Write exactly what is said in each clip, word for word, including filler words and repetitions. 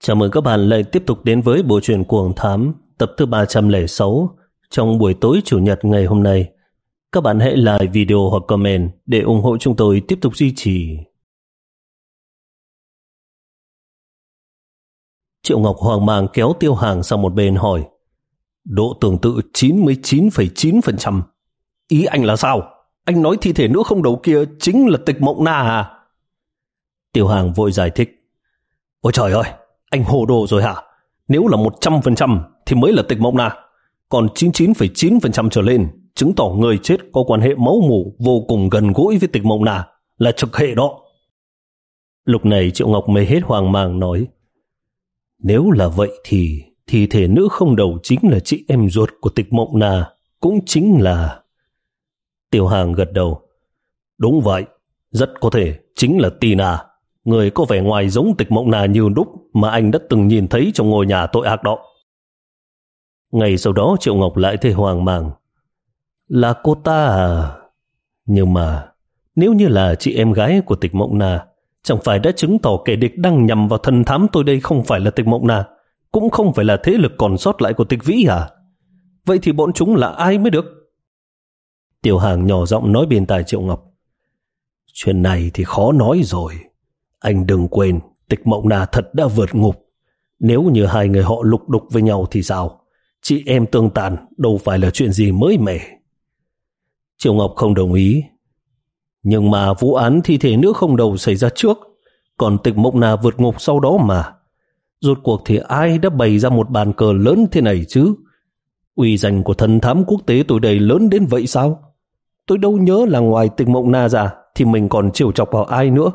Chào mừng các bạn lại tiếp tục đến với bộ truyện Cuồng Thám tập thứ ba trăm lẻ sáu trong buổi tối Chủ nhật ngày hôm nay. Các bạn hãy like video hoặc comment để ủng hộ chúng tôi tiếp tục duy trì. Triệu Ngọc hoang mang kéo Tiêu Hàng sang một bên hỏi: độ tương tự chín mươi chín phẩy chín phần trăm. Ý anh là sao? Anh nói thi thể nữ không đầu kia chính là Tịch Mộng Na à? Tiêu Hàng vội giải thích: Ôi trời ơi, anh hồ đồ rồi hả? Nếu là một trăm phần trăm thì mới là Tịch Mộng Na, còn chín mươi chín phẩy chín phần trăm trở lên chứng tỏ người chết có quan hệ máu mủ vô cùng gần gũi với Tịch Mộng Na, là trực hệ đó. Lúc này Triệu Ngọc mới hết hoang mang nói: Nếu là vậy thì thi thể nữ không đầu chính là chị em ruột của Tịch Mộng Na, cũng chính là... Tiêu Hàng gật đầu: Đúng vậy, rất có thể chính là Tina, người có vẻ ngoài giống Tịch Mộng Na như đúc mà anh đã từng nhìn thấy trong ngôi nhà tội ác đó. Ngày sau đó Triệu Ngọc lại thấy hoang mang: Là cô ta à? Nhưng mà nếu như là chị em gái của Tịch Mộng Na, chẳng phải đã chứng tỏ kẻ địch đang nhằm vào thần thám tôi đây không phải là Tịch Mộng Na, cũng không phải là thế lực còn sót lại của Tịch Vĩ à? Vậy thì bọn chúng là ai mới được? Tiêu Hàng nhỏ giọng nói bên tai Triệu Ngọc: Chuyện này thì khó nói rồi. Anh đừng quên, Tịch Mộng Na thật đã vượt ngục. Nếu như hai người họ lục đục với nhau thì sao? Chị em tương tàn đâu phải là chuyện gì mới mẻ. Triệu Ngọc không đồng ý. Nhưng mà vụ án thi thể nữ không đầu xảy ra trước, còn Tịch Mộng Na vượt ngục sau đó mà. Rốt cuộc thì ai đã bày ra một bàn cờ lớn thế này chứ? Uy danh của thần thám quốc tế tôi đây lớn đến vậy sao? Tôi đâu nhớ là ngoài Tịch Mộng Na ra thì mình còn trêu chọc vào ai nữa.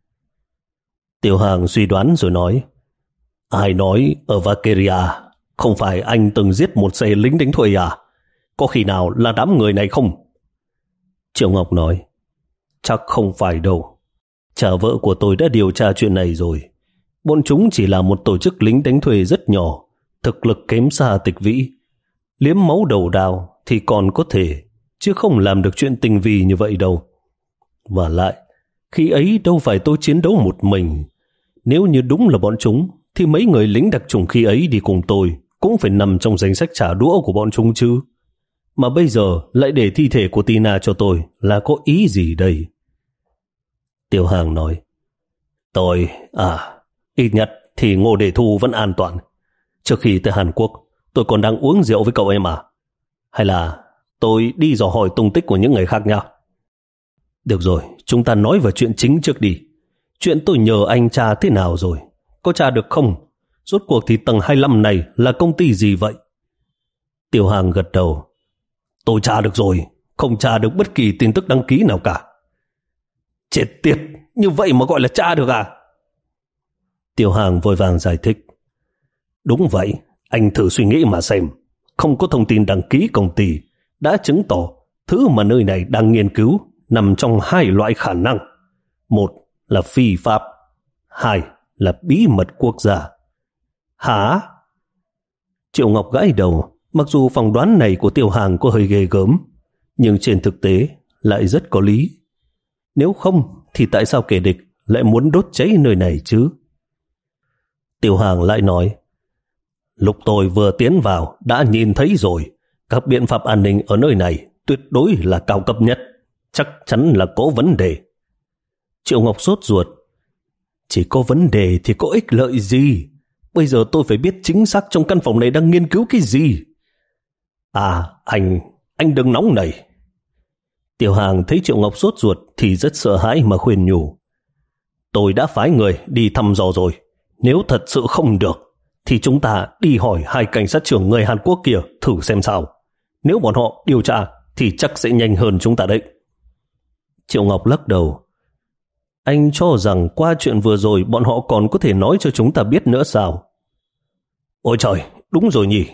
Tiêu Hàng suy đoán rồi nói: Ai nói ở Valkyria không phải anh từng giết một xe lính đánh thuê à? Có khi nào là đám người này không? Triệu Ngọc nói: Chắc không phải đâu. Cha vợ của tôi đã điều tra chuyện này rồi. Bọn chúng chỉ là một tổ chức lính đánh thuê rất nhỏ, thực lực kém xa Tịch Vĩ. Liếm máu đầu đao thì còn có thể, chứ không làm được chuyện tinh vi như vậy đâu. Và lại, khi ấy đâu phải tôi chiến đấu một mình. Nếu như đúng là bọn chúng, thì mấy người lính đặc chủng khi ấy đi cùng tôi cũng phải nằm trong danh sách trả đũa của bọn chúng chứ. Mà bây giờ lại để thi thể của Tina cho tôi là có ý gì đây? Tiêu Hàng nói: Tôi, à, ít nhất thì Ngô Đề Thu vẫn an toàn. Trước khi tới Hàn Quốc, tôi còn đang uống rượu với cậu em à? Hay là tôi đi dò hỏi tung tích của những người khác nhau? Được rồi, chúng ta nói vào chuyện chính trước đi. Chuyện tôi nhờ anh tra thế nào rồi? Có tra được không? Rốt cuộc thì tầng hai mươi lăm này là công ty gì vậy? Tiêu Hàng gật đầu: Tôi tra được rồi, không tra được bất kỳ tin tức đăng ký nào cả. Chết tiệt, như vậy mà gọi là tra được à? Tiêu Hàng vội vàng giải thích: Đúng vậy, anh thử suy nghĩ mà xem. Không có thông tin đăng ký công ty đã chứng tỏ thứ mà nơi này đang nghiên cứu nằm trong hai loại khả năng. Một là phi pháp, hai là bí mật quốc gia. Hả? Triệu Ngọc gãi đầu. Mặc dù phỏng đoán này của Tiêu Hàng có hơi ghê gớm, nhưng trên thực tế lại rất có lý. Nếu không thì tại sao kẻ địch lại muốn đốt cháy nơi này chứ? Tiêu Hàng lại nói: Lúc tôi vừa tiến vào đã nhìn thấy rồi, các biện pháp an ninh ở nơi này tuyệt đối là cao cấp nhất, chắc chắn là có vấn đề. Triệu Ngọc sốt ruột: Chỉ có vấn đề thì có ích lợi gì? Bây giờ tôi phải biết chính xác trong căn phòng này đang nghiên cứu cái gì. À, anh, anh đừng nóng nảy. Tiêu Hàng thấy Triệu Ngọc sốt ruột thì rất sợ hãi mà khuyên nhủ: Tôi đã phái người đi thăm dò rồi. Nếu thật sự không được thì chúng ta đi hỏi hai cảnh sát trưởng người Hàn Quốc kia thử xem sao. Nếu bọn họ điều tra thì chắc sẽ nhanh hơn chúng ta đấy. Triệu Ngọc lắc đầu: Anh cho rằng qua chuyện vừa rồi bọn họ còn có thể nói cho chúng ta biết nữa sao? Ôi trời, đúng rồi nhỉ.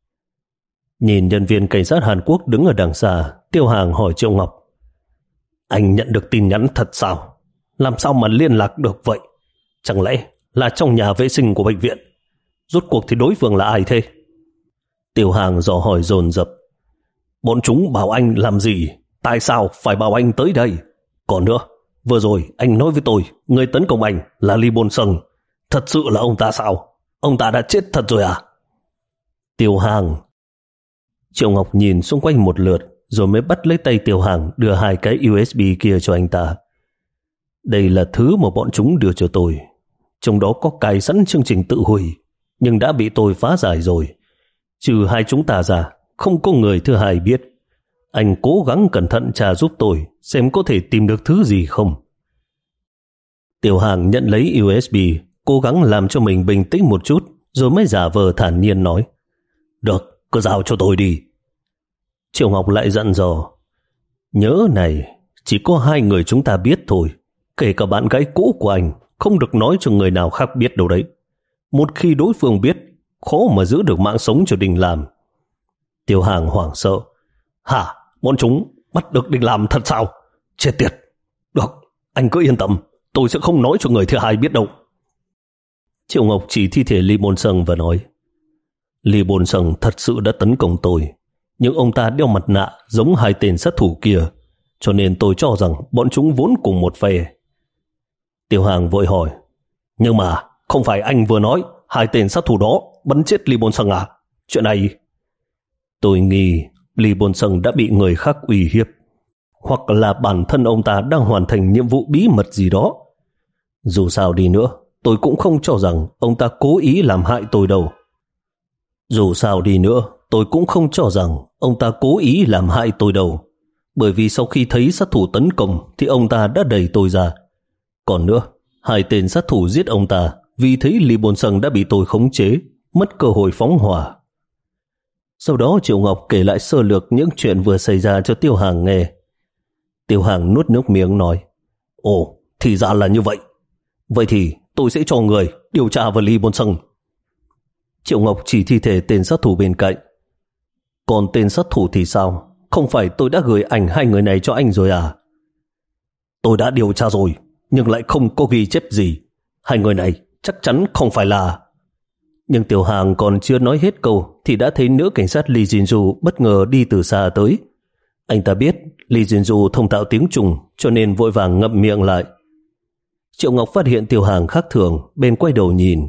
Nhìn nhân viên cảnh sát Hàn Quốc đứng ở đằng xa, Tiêu Hàng hỏi Triệu Ngọc: Anh nhận được tin nhắn thật sao? Làm sao mà liên lạc được vậy? Chẳng lẽ là trong nhà vệ sinh của bệnh viện? Rốt cuộc thì đối phương là ai thế? Tiêu Hàng dò hỏi dồn dập: Bọn chúng bảo anh làm gì? Tại sao phải bảo anh tới đây? Còn nữa, vừa rồi anh nói với tôi người tấn công anh là Lee Bôn Sung. Thật sự là ông ta sao? Ông ta đã chết thật rồi à? Tiêu Hàng. Triệu Ngọc nhìn xung quanh một lượt rồi mới bắt lấy tay Tiêu Hàng đưa hai cái u ét bê kia cho anh ta. Đây là thứ mà bọn chúng đưa cho tôi. Trong đó có cài sẵn chương trình tự hủy, nhưng đã bị tôi phá giải rồi. Trừ hai chúng ta ra, không có người thứ hai biết. Anh cố gắng cẩn thận tra giúp tôi, xem có thể tìm được thứ gì không. Tiêu Hàng nhận lấy u ét bê, cố gắng làm cho mình bình tĩnh một chút, rồi mới giả vờ thản nhiên nói: Được, cứ giao cho tôi đi. Triệu Ngọc lại dặn dò: Nhớ này, chỉ có hai người chúng ta biết thôi. Kể cả bạn gái cũ của anh, không được nói cho người nào khác biết đâu đấy. Một khi đối phương biết, khó mà giữ được mạng sống cho Đình Lam. Tiêu Hàng hoảng sợ: Hả? Bọn chúng bắt được Đình Lam thật sao? Chết tiệt! Được, anh cứ yên tâm, tôi sẽ không nói cho người thứ hai biết đâu. Triệu Ngọc chỉ thi thể Lee Bôn Sung và nói: Lee Bôn Sung thật sự đã tấn công tôi, nhưng ông ta đeo mặt nạ giống hai tên sát thủ kia, cho nên tôi cho rằng bọn chúng vốn cùng một phe. Tiêu Hàng vội hỏi: Nhưng mà không phải anh vừa nói hai tên sát thủ đó bắn chết Lee Bôn Sung à? Chuyện này... Tôi nghi Lee Bôn Sung đã bị người khác uy hiếp, hoặc là bản thân ông ta đang hoàn thành nhiệm vụ bí mật gì đó. Dù sao đi nữa, tôi cũng không cho rằng ông ta cố ý làm hại tôi đâu. Dù sao đi nữa, tôi cũng không cho rằng ông ta cố ý làm hại tôi đâu. Bởi vì sau khi thấy sát thủ tấn công thì ông ta đã đẩy tôi ra. Còn nữa, hai tên sát thủ giết ông ta vì thấy Lee Bôn Sung đã bị tôi khống chế, mất cơ hội phóng hỏa. Sau đó Triệu Ngọc kể lại sơ lược những chuyện vừa xảy ra cho Tiêu Hàng nghe. Tiêu Hàng nuốt nước miếng nói: Ồ, thì ra là như vậy. Vậy thì tôi sẽ cho người điều tra về Lee Bôn Sung. Triệu Ngọc chỉ thi thể tên sát thủ bên cạnh. Còn tên sát thủ thì sao? Không phải tôi đã gửi ảnh hai người này cho anh rồi à? Tôi đã điều tra rồi, nhưng lại không có ghi chép gì. Hai người này chắc chắn không phải là... Nhưng Tiểu Hàng còn chưa nói hết câu thì đã thấy nữ cảnh sát Lee Jin-ju bất ngờ đi từ xa tới. Anh ta biết Lee Jin-ju thông thạo tiếng Trung, cho nên vội vàng ngậm miệng lại. Triệu Ngọc phát hiện Tiểu Hàng khác thường, bên quay đầu nhìn.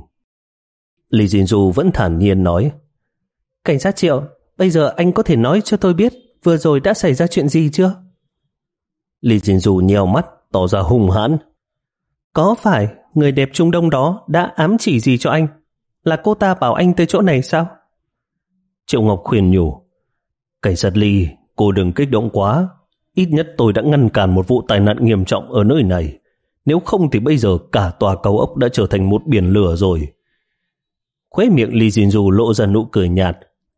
Lee Jin-ju vẫn thản nhiên nói: Cảnh sát Triệu, bây giờ anh có thể nói cho tôi biết vừa rồi đã xảy ra chuyện gì chưa? Lee Jin-ju nheo mắt, tỏ ra hung hãn. Có phải người đẹp Trung Đông đó đã ám chỉ gì cho anh? Là cô ta bảo anh tới chỗ này sao? Triệu Ngọc khuyên nhủ: Cảnh sát Lee, cô đừng kích động quá. Ít nhất tôi đã ngăn cản một vụ tai nạn nghiêm trọng ở nơi này. Nếu không thì bây giờ cả tòa cao ốc đã trở thành một biển lửa rồi. Khóe miệng Lee Jin-ju lộ ra nụ cười nhạt.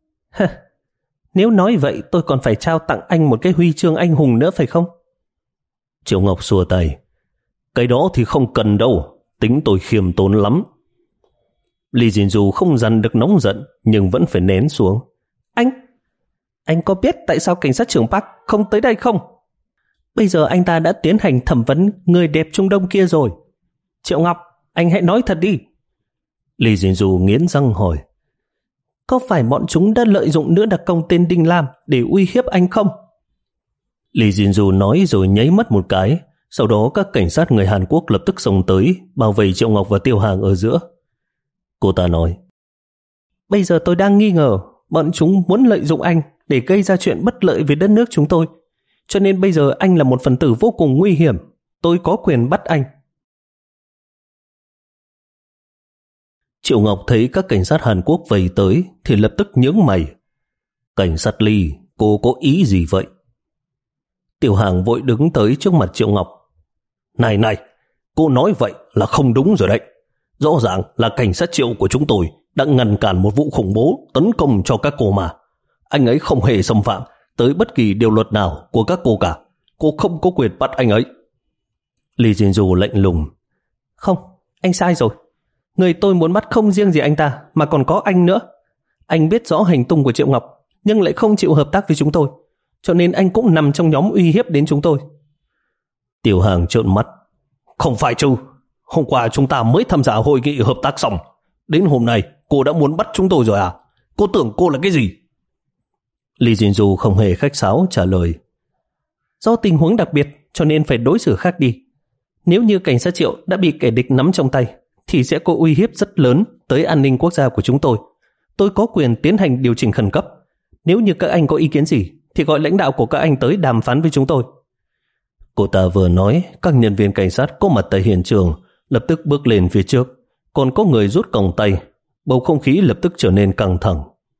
Nếu nói vậy tôi còn phải trao tặng anh một cái huy chương anh hùng nữa phải không? Triệu Ngọc xua tay: Cái đó thì không cần đâu, tính tôi khiêm tốn lắm. Lee Jin-ju không dằn được nóng giận nhưng vẫn phải nén xuống. Anh, anh có biết tại sao cảnh sát trưởng Park không tới đây không? Bây giờ anh ta đã tiến hành thẩm vấn người đẹp Trung Đông kia rồi. Triệu Ngọc, anh hãy nói thật đi. Lee Jin-ju nghiến răng hỏi: Có phải bọn chúng đã lợi dụng nữ đặc công tên Đinh Lam để uy hiếp anh không? Lee Jin-ju nói rồi nháy mắt một cái. Sau đó các cảnh sát người Hàn Quốc lập tức xông tới, bao vây Triệu Ngọc và Tiêu Hàng ở giữa. Cô ta nói: Bây giờ tôi đang nghi ngờ bọn chúng muốn lợi dụng anh để gây ra chuyện bất lợi với đất nước chúng tôi. Cho nên bây giờ anh là một phần tử vô cùng nguy hiểm. Tôi có quyền bắt anh. Triệu Ngọc thấy các cảnh sát Hàn Quốc vây tới thì lập tức nhướng mày. Cảnh sát Lee, cô có ý gì vậy? Tiểu Hàng vội đứng tới trước mặt Triệu Ngọc. Này này, cô nói vậy là không đúng rồi đấy. Rõ ràng là cảnh sát Triệu của chúng tôi đã ngăn cản một vụ khủng bố tấn công cho các cô mà. Anh ấy không hề xâm phạm tới bất kỳ điều luật nào của các cô cả. Cô không có quyền bắt anh ấy. Lee Jin-ju lạnh lùng: Không, anh sai rồi. Người tôi muốn bắt không riêng gì anh ta mà còn có anh nữa. Anh biết rõ hành tung của Triệu Ngọc nhưng lại không chịu hợp tác với chúng tôi, cho nên anh cũng nằm trong nhóm uy hiếp đến chúng tôi. Tiểu Hàng trợn mắt: Không phải chứ, hôm qua chúng ta mới tham gia hội nghị hợp tác xong, đến hôm nay cô đã muốn bắt chúng tôi rồi à? Cô tưởng cô là cái gì? Lee Jin-ju không hề khách sáo trả lời: Do tình huống đặc biệt cho nên phải đối xử khác đi. Nếu như cảnh sát Triệu đã bị kẻ địch nắm trong tay thì sẽ có uy hiếp rất lớn tới an ninh quốc gia của chúng tôi. Tôi có quyền tiến hành điều chỉnh khẩn cấp. Nếu như các anh có ý kiến gì thì gọi lãnh đạo của các anh tới đàm phán với chúng tôi. Cô ta vừa nói, các nhân viên cảnh sát có mặt tại hiện trường lập tức bước lên phía trước, còn có người rút còng tay. Bầu không khí lập tức trở nên căng thẳng.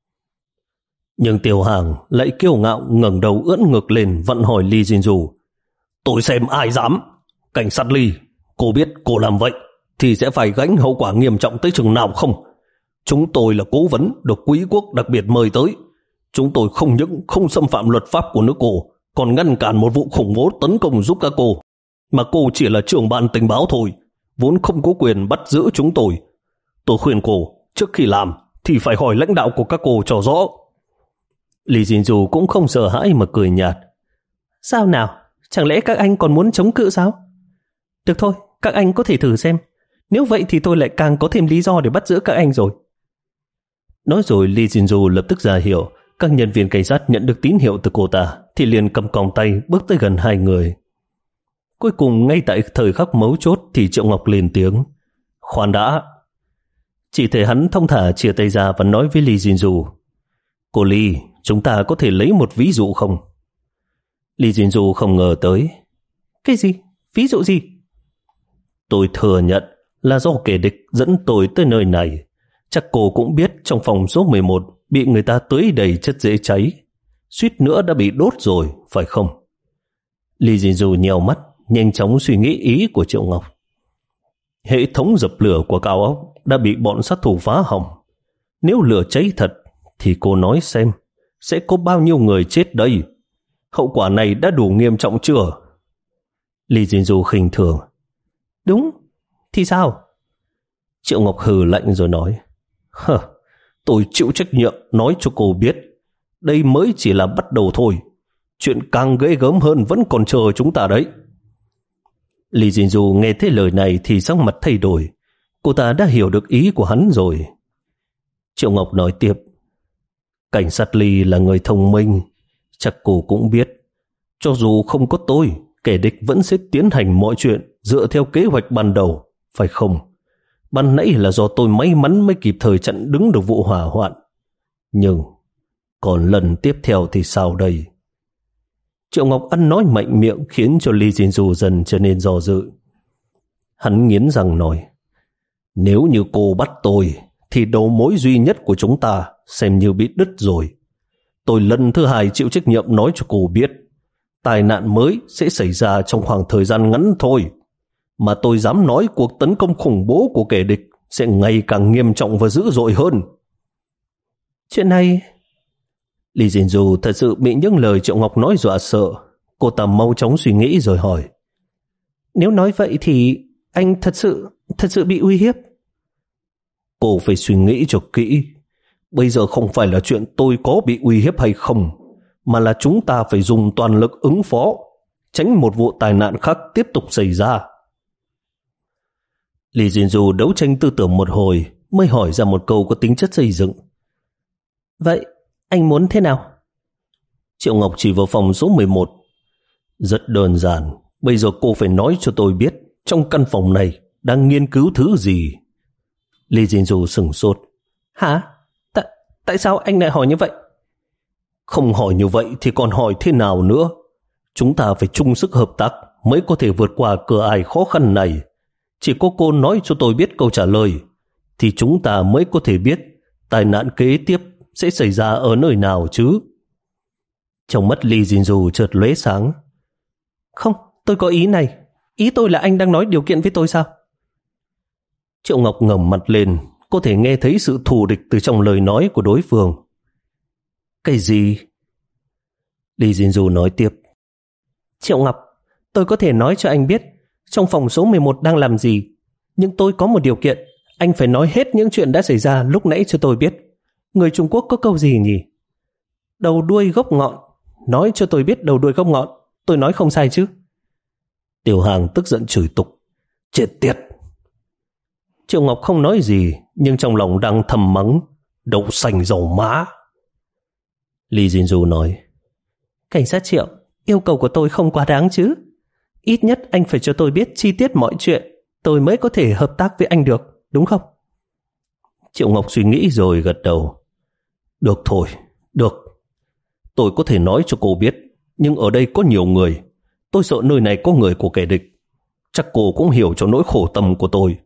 Nhưng Tiểu Hàng lại kiêu ngạo ngẩng đầu ưỡn ngực lên vặn hỏi Lee Jinju. Tôi xem ai dám. Cảnh sát Lee, cô biết cô làm vậy thì sẽ phải gánh hậu quả nghiêm trọng tới chừng nào không? Chúng tôi là cố vấn được quý quốc đặc biệt mời tới. Chúng tôi không những không xâm phạm luật pháp của nước cô, còn ngăn cản một vụ khủng bố tấn công giúp các cô. Mà cô chỉ là trưởng ban tình báo thôi, vốn không có quyền bắt giữ chúng tôi. Tôi khuyên cô, trước khi làm thì phải hỏi lãnh đạo của các cô cho rõ. Lee Jinju cũng không sợ hãi mà cười nhạt. Sao nào? Chẳng lẽ các anh còn muốn chống cự sao? Được thôi, các anh có thể thử xem. Nếu vậy thì tôi lại càng có thêm lý do để bắt giữ các anh rồi. Nói rồi Lee Jinju lập tức ra hiệu. Các nhân viên cảnh sát nhận được tín hiệu từ cô ta thì liền cầm còng tay bước tới gần hai người. Cuối cùng ngay tại thời khắc mấu chốt thì Triệu Ngọc lên tiếng. Khoan đã. Chỉ thấy hắn thông thả chia tay ra và nói với Lee Jinju. Cô Lee, chúng ta có thể lấy một ví dụ không? Lee Jinju không ngờ tới. Cái gì? Ví dụ gì? Tôi thừa nhận là do kẻ địch dẫn tôi tới nơi này. Chắc cô cũng biết trong phòng số mười một bị người ta tưới đầy chất dễ cháy. Suýt nữa đã bị đốt rồi, phải không? Lee Jinju nhèo mắt, nhanh chóng suy nghĩ ý của Triệu Ngọc. Hệ thống dập lửa của cao ốc đã bị bọn sát thủ phá hỏng. Nếu lửa cháy thật thì cô nói xem sẽ có bao nhiêu người chết đây? Hậu quả này đã đủ nghiêm trọng chưa? Lee Jinju khinh thường. Đúng, thì sao? Triệu Ngọc hừ lạnh rồi nói. Hờ, tôi chịu trách nhiệm nói cho cô biết. Đây mới chỉ là bắt đầu thôi. Chuyện càng ghê gớm hơn vẫn còn chờ chúng ta đấy. Lee Jinju nghe thấy lời này thì sắc mặt thay đổi. Cô ta đã hiểu được ý của hắn rồi. Triệu Ngọc nói tiếp. Cảnh sát Lee là người thông minh. Chắc cô cũng biết. Cho dù không có tôi, kẻ địch vẫn sẽ tiến hành mọi chuyện dựa theo kế hoạch ban đầu, phải không? Ban nãy là do tôi may mắn mới kịp thời chặn đứng được vụ hỏa hoạn. Nhưng còn lần tiếp theo thì sao đây? Triệu Ngọc ăn nói mạnh miệng khiến cho Lee Jinju dần trở nên do dự. Hắn nghiến răng nói, nếu như cô bắt tôi thì đầu mối duy nhất của chúng ta xem như bị đứt rồi. Tôi lần thứ hai chịu trách nhiệm nói cho cô biết, tai nạn mới sẽ xảy ra trong khoảng thời gian ngắn thôi. Mà tôi dám nói cuộc tấn công khủng bố của kẻ địch sẽ ngày càng nghiêm trọng và dữ dội hơn. Chuyện này... Lee Jinju thật sự bị những lời Triệu Ngọc nói dọa sợ. Cô ta mau chóng suy nghĩ rồi hỏi, nếu nói vậy thì anh thật sự, thật sự bị uy hiếp? Cô phải suy nghĩ cho kỹ. Bây giờ không phải là chuyện tôi có bị uy hiếp hay không, mà là chúng ta phải dùng toàn lực ứng phó, tránh một vụ tai nạn khác tiếp tục xảy ra. Lee Jinju đấu tranh tư tưởng một hồi mới hỏi ra một câu có tính chất xây dựng. Vậy anh muốn thế nào? Triệu Ngọc chỉ vào phòng số mười một. Rất đơn giản. Bây giờ cô phải nói cho tôi biết trong căn phòng này đang nghiên cứu thứ gì. Lee Jinju sửng sốt. Hả? Tại, tại sao anh lại hỏi như vậy? Không hỏi như vậy thì còn hỏi thế nào nữa? Chúng ta phải chung sức hợp tác mới có thể vượt qua cửa ải khó khăn này. Chỉ có cô nói cho tôi biết câu trả lời thì chúng ta mới có thể biết tai nạn kế tiếp sẽ xảy ra ở nơi nào chứ. Trong mắt Lee Jinju chợt lóe sáng. Không, tôi có ý này. Ý tôi là anh đang nói điều kiện với tôi sao? Triệu Ngọc ngẩng mặt lên, có thể nghe thấy sự thù địch từ trong lời nói của đối phương. Cái gì? Lee Jinju nói tiếp. Triệu Ngọc, tôi có thể nói cho anh biết trong phòng số mười một đang làm gì, nhưng tôi có một điều kiện. Anh phải nói hết những chuyện đã xảy ra lúc nãy cho tôi biết. Người Trung Quốc có câu gì nhỉ? Đầu đuôi gốc ngọn. Nói cho tôi biết đầu đuôi gốc ngọn. Tôi nói không sai chứ? Tiểu Hàng tức giận chửi tục. Chết tiệt! Triệu Ngọc không nói gì, nhưng trong lòng đang thầm mắng. Đậu xanh dầu má! Lee Jinju nói. Cảnh sát Triệu, yêu cầu của tôi không quá đáng chứ? Ít nhất anh phải cho tôi biết chi tiết mọi chuyện, tôi mới có thể hợp tác với anh được. đúng không? Triệu Ngọc suy nghĩ rồi gật đầu. Được thôi, được. Tôi có thể nói cho cô biết, nhưng ở đây có nhiều người. Tôi sợ nơi này có người của kẻ địch. Chắc cô cũng hiểu cho nỗi khổ tâm của tôi.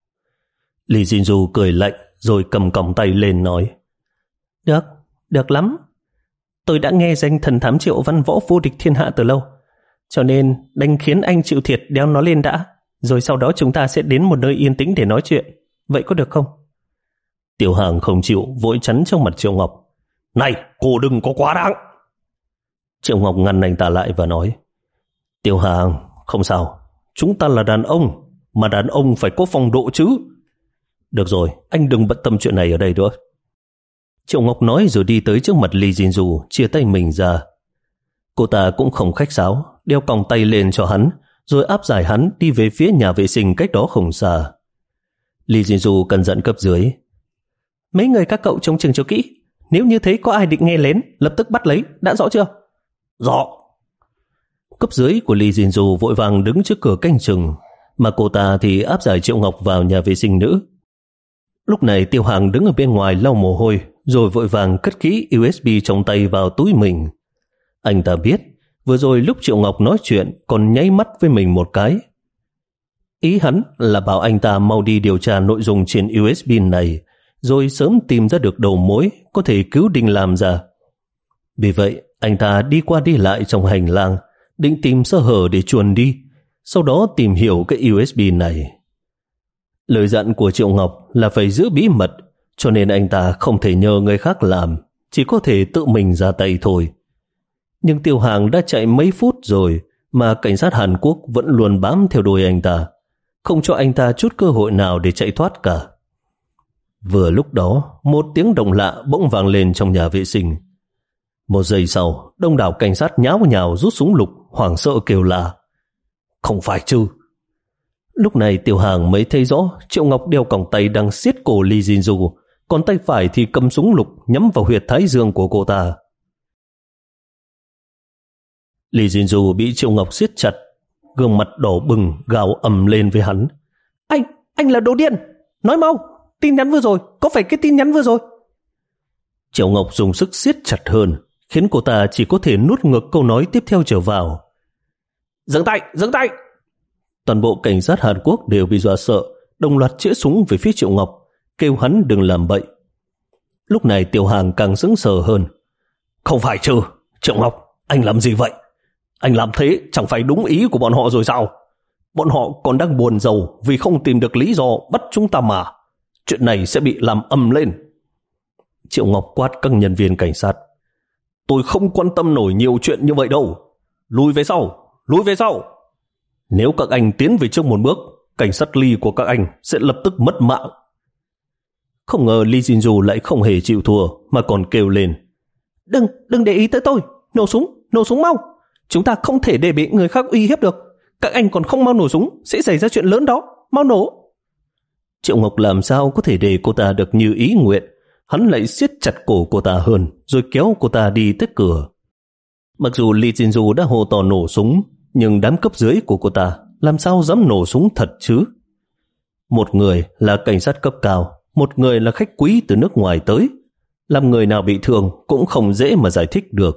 Lý Jinju cười lạnh rồi cầm còng tay lên nói. Được, được lắm. Tôi đã nghe danh thần thám Triệu văn võ vô địch thiên hạ từ lâu, cho nên đành khiến anh chịu thiệt đeo nó lên đã, rồi sau đó chúng ta sẽ đến một nơi yên tĩnh để nói chuyện. Vậy có được không? Tiểu Hàng không chịu, vội chắn trong mặt Triệu Ngọc. Này, cô đừng có quá đáng. Triệu Ngọc ngăn anh ta lại và nói. Tiểu Hàng, không sao. Chúng ta là đàn ông, mà đàn ông phải có phong độ chứ. Được rồi, anh đừng bận tâm chuyện này ở đây nữa. Triệu Ngọc nói rồi đi tới trước mặt Lee Jinju, chia tay mình ra. Cô ta cũng không khách sáo, đeo còng tay lên cho hắn, rồi áp giải hắn đi về phía nhà vệ sinh cách đó không xa. Lee Jinju cần dặn cấp dưới. Mấy người các cậu trông chừng cho kỹ, nếu như thấy có ai định nghe lén, lập tức bắt lấy, đã rõ chưa? Rõ. Cấp dưới của Lee Jinju vội vàng đứng trước cửa canh chừng, mà cô ta thì áp giải Triệu Ngọc vào nhà vệ sinh nữ. Lúc này Tiêu Hàng đứng ở bên ngoài lau mồ hôi, rồi vội vàng cất kỹ u ét bê trong tay vào túi mình. Anh ta biết, vừa rồi lúc Triệu Ngọc nói chuyện còn nháy mắt với mình một cái. Ý hắn là bảo anh ta mau đi điều tra nội dung trên u ét bê này, rồi sớm tìm ra được đầu mối có thể cứu Đinh Lam ra. Vì vậy, anh ta đi qua đi lại trong hành lang, định tìm sơ hở để chuồn đi, sau đó tìm hiểu cái u ét bê này. Lời dặn của Triệu Ngọc là phải giữ bí mật, cho nên anh ta không thể nhờ người khác làm, chỉ có thể tự mình ra tay thôi. Nhưng Tiêu Hàng đã chạy mấy phút rồi mà cảnh sát Hàn Quốc vẫn luôn bám theo đuôi anh ta, không cho anh ta chút cơ hội nào để chạy thoát cả. Vừa lúc đó, một tiếng động lạ bỗng vang lên trong nhà vệ sinh. Một giây sau, đông đảo cảnh sát nháo nhào rút súng lục, hoảng sợ kêu la. Không phải chứ? Lúc này Tiêu Hàng mới thấy rõ Triệu Ngọc đeo còng tay đang siết cổ Lee Jinju, còn tay phải thì cầm súng lục nhắm vào huyệt thái dương của cô ta. Lee Jinju bị Triệu Ngọc siết chặt, gương mặt đỏ bừng gào ầm lên với hắn. Anh, anh là đồ điên! Nói mau, tin nhắn vừa rồi, có phải cái tin nhắn vừa rồi? Triệu Ngọc dùng sức siết chặt hơn, khiến cô ta chỉ có thể nuốt ngược câu nói tiếp theo trở vào. Dừng tay, dừng tay! Toàn bộ cảnh sát Hàn Quốc đều bị dọa sợ, đồng loạt chĩa súng về phía Triệu Ngọc, kêu hắn đừng làm bậy. Lúc này Tiểu Hàng càng sững sờ hơn. Không phải chứ, Triệu Ngọc, anh làm gì vậy? Anh làm thế chẳng phải đúng ý của bọn họ rồi sao? Bọn họ còn đang buồn rầu vì không tìm được lý do bắt chúng ta mà. Chuyện này sẽ bị làm ầm lên. Triệu Ngọc quát các nhân viên cảnh sát. Tôi không quan tâm nổi nhiều chuyện như vậy đâu. Lùi về sau, lùi về sau. Nếu các anh tiến về trước một bước, cảnh sát Lee của các anh sẽ lập tức mất mạng. Không ngờ Lee Jinju lại không hề chịu thua mà còn kêu lên. Đừng, đừng để ý tới tôi. Nổ súng, nổ súng mau. Chúng ta không thể để bị người khác uy hiếp được. Các anh còn không mau nổ súng, sẽ xảy ra chuyện lớn đó. Mau nổ. Triệu Ngọc làm sao có thể để cô ta được như ý nguyện. Hắn lại siết chặt cổ cô ta hơn, rồi kéo cô ta đi tới cửa. Mặc dù Lee Jinju đã hô to nổ súng, nhưng đám cấp dưới của cô ta làm sao dám nổ súng thật chứ? Một người là cảnh sát cấp cao, một người là khách quý từ nước ngoài tới. Làm người nào bị thương cũng không dễ mà giải thích được.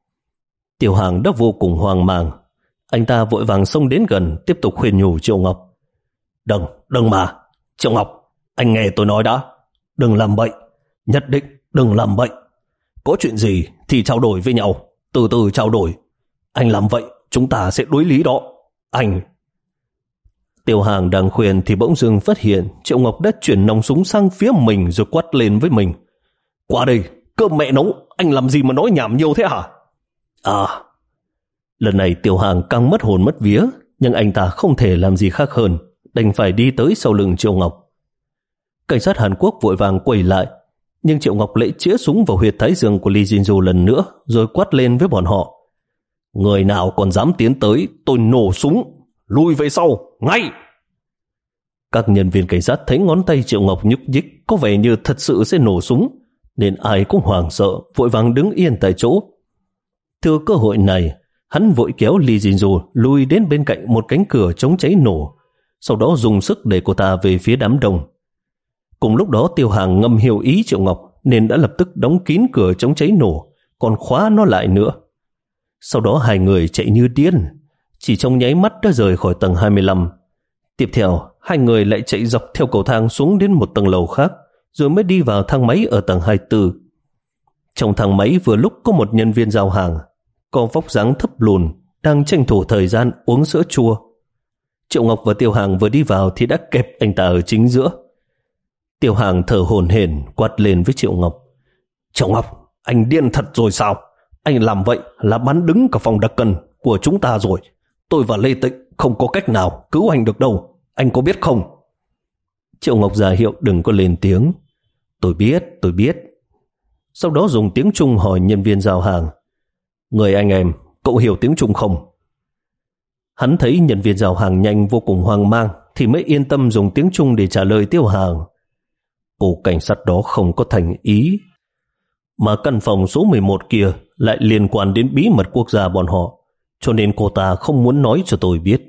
Tiểu Hàng đã vô cùng hoang mang. Anh ta vội vàng xông đến gần, tiếp tục khuyên nhủ Triệu Ngọc. Đừng, đừng mà. Triệu Ngọc, anh nghe tôi nói đã. Đừng làm bậy. Nhất định đừng làm bậy. Có chuyện gì thì trao đổi với nhau. Từ từ trao đổi. Anh làm vậy, chúng ta sẽ đối lý đó. Anh... Tiểu Hàng đang khuyên thì bỗng dưng phát hiện Triệu Ngọc đã chuyển nòng súng sang phía mình rồi quát lên với mình. Qua đây, cơm mẹ nấu, anh làm gì mà nói nhảm nhiều thế hả? À... Lần này Tiểu Hàng càng mất hồn mất vía, nhưng anh ta không thể làm gì khác hơn, đành phải đi tới sau lưng Triệu Ngọc. Cảnh sát Hàn Quốc vội vàng quay lại, nhưng Triệu Ngọc lại chĩa súng vào huyệt thái dương của Lee Jinju lần nữa, rồi quát lên với bọn họ. Người nào còn dám tiến tới, tôi nổ súng, lùi về sau, ngay! Các nhân viên cảnh sát thấy ngón tay Triệu Ngọc nhúc nhích, có vẻ như thật sự sẽ nổ súng, nên ai cũng hoảng sợ, vội vàng đứng yên tại chỗ. Thừa cơ hội này, hắn vội kéo Lee Jinju lùi đến bên cạnh một cánh cửa chống cháy nổ, sau đó dùng sức để cô ta về phía đám đông. Cùng lúc đó Tiêu Hàng ngầm hiểu ý Triệu Ngọc nên đã lập tức đóng kín cửa chống cháy nổ, còn khóa nó lại nữa. Sau đó hai người chạy như điên, chỉ trong nháy mắt đã rời khỏi tầng hai mươi lăm. Tiếp theo, hai người lại chạy dọc theo cầu thang xuống đến một tầng lầu khác, rồi mới đi vào thang máy ở tầng hai mươi tư. Trong thang máy vừa lúc có một nhân viên giao hàng, có vóc dáng thấp lùn, đang tranh thủ thời gian uống sữa chua. Triệu Ngọc và Tiêu Hàng vừa đi vào thì đã kẹp anh ta ở chính giữa. Tiêu Hàng thở hổn hển quát lên với Triệu Ngọc: Triệu Ngọc, anh điên thật rồi sao? Anh làm vậy là bắn đứng cả phòng đặc cần của chúng ta rồi. Tôi và Lê Tịnh không có cách nào cứu anh được đâu, anh có biết không? Triệu Ngọc ra hiệu đừng có lên tiếng. Tôi biết, tôi biết. Sau đó dùng tiếng Trung hỏi nhân viên giao hàng: Người anh em, cậu hiểu tiếng Trung không? Hắn thấy nhân viên giao hàng nhanh vô cùng hoang mang thì mới yên tâm dùng tiếng Trung để trả lời Tiêu Hàng. Cô cảnh sát đó không có thành ý, mà căn phòng số mười một kia lại liên quan đến bí mật quốc gia bọn họ, cho nên cô ta không muốn nói cho tôi biết.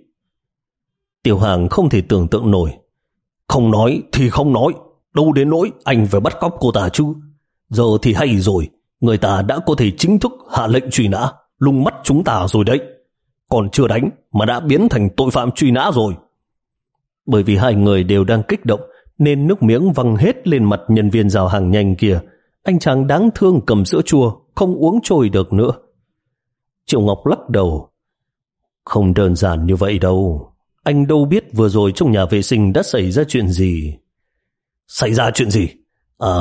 Tiêu Hàng không thể tưởng tượng nổi. Không nói thì không nói, đâu đến nỗi anh phải bắt cóc cô ta chứ. Giờ thì hay rồi, người ta đã có thể chính thức hạ lệnh truy nã, lung mắt chúng ta rồi đấy. Còn chưa đánh mà đã biến thành tội phạm truy nã rồi. Bởi vì hai người đều đang kích động nên nước miếng văng hết lên mặt nhân viên giao hàng nhanh kia. Anh chàng đáng thương cầm sữa chua không uống trôi được nữa. Triệu Ngọc lắc đầu: Không đơn giản như vậy đâu. Anh đâu biết vừa rồi trong nhà vệ sinh đã xảy ra chuyện gì. Xảy ra chuyện gì? À...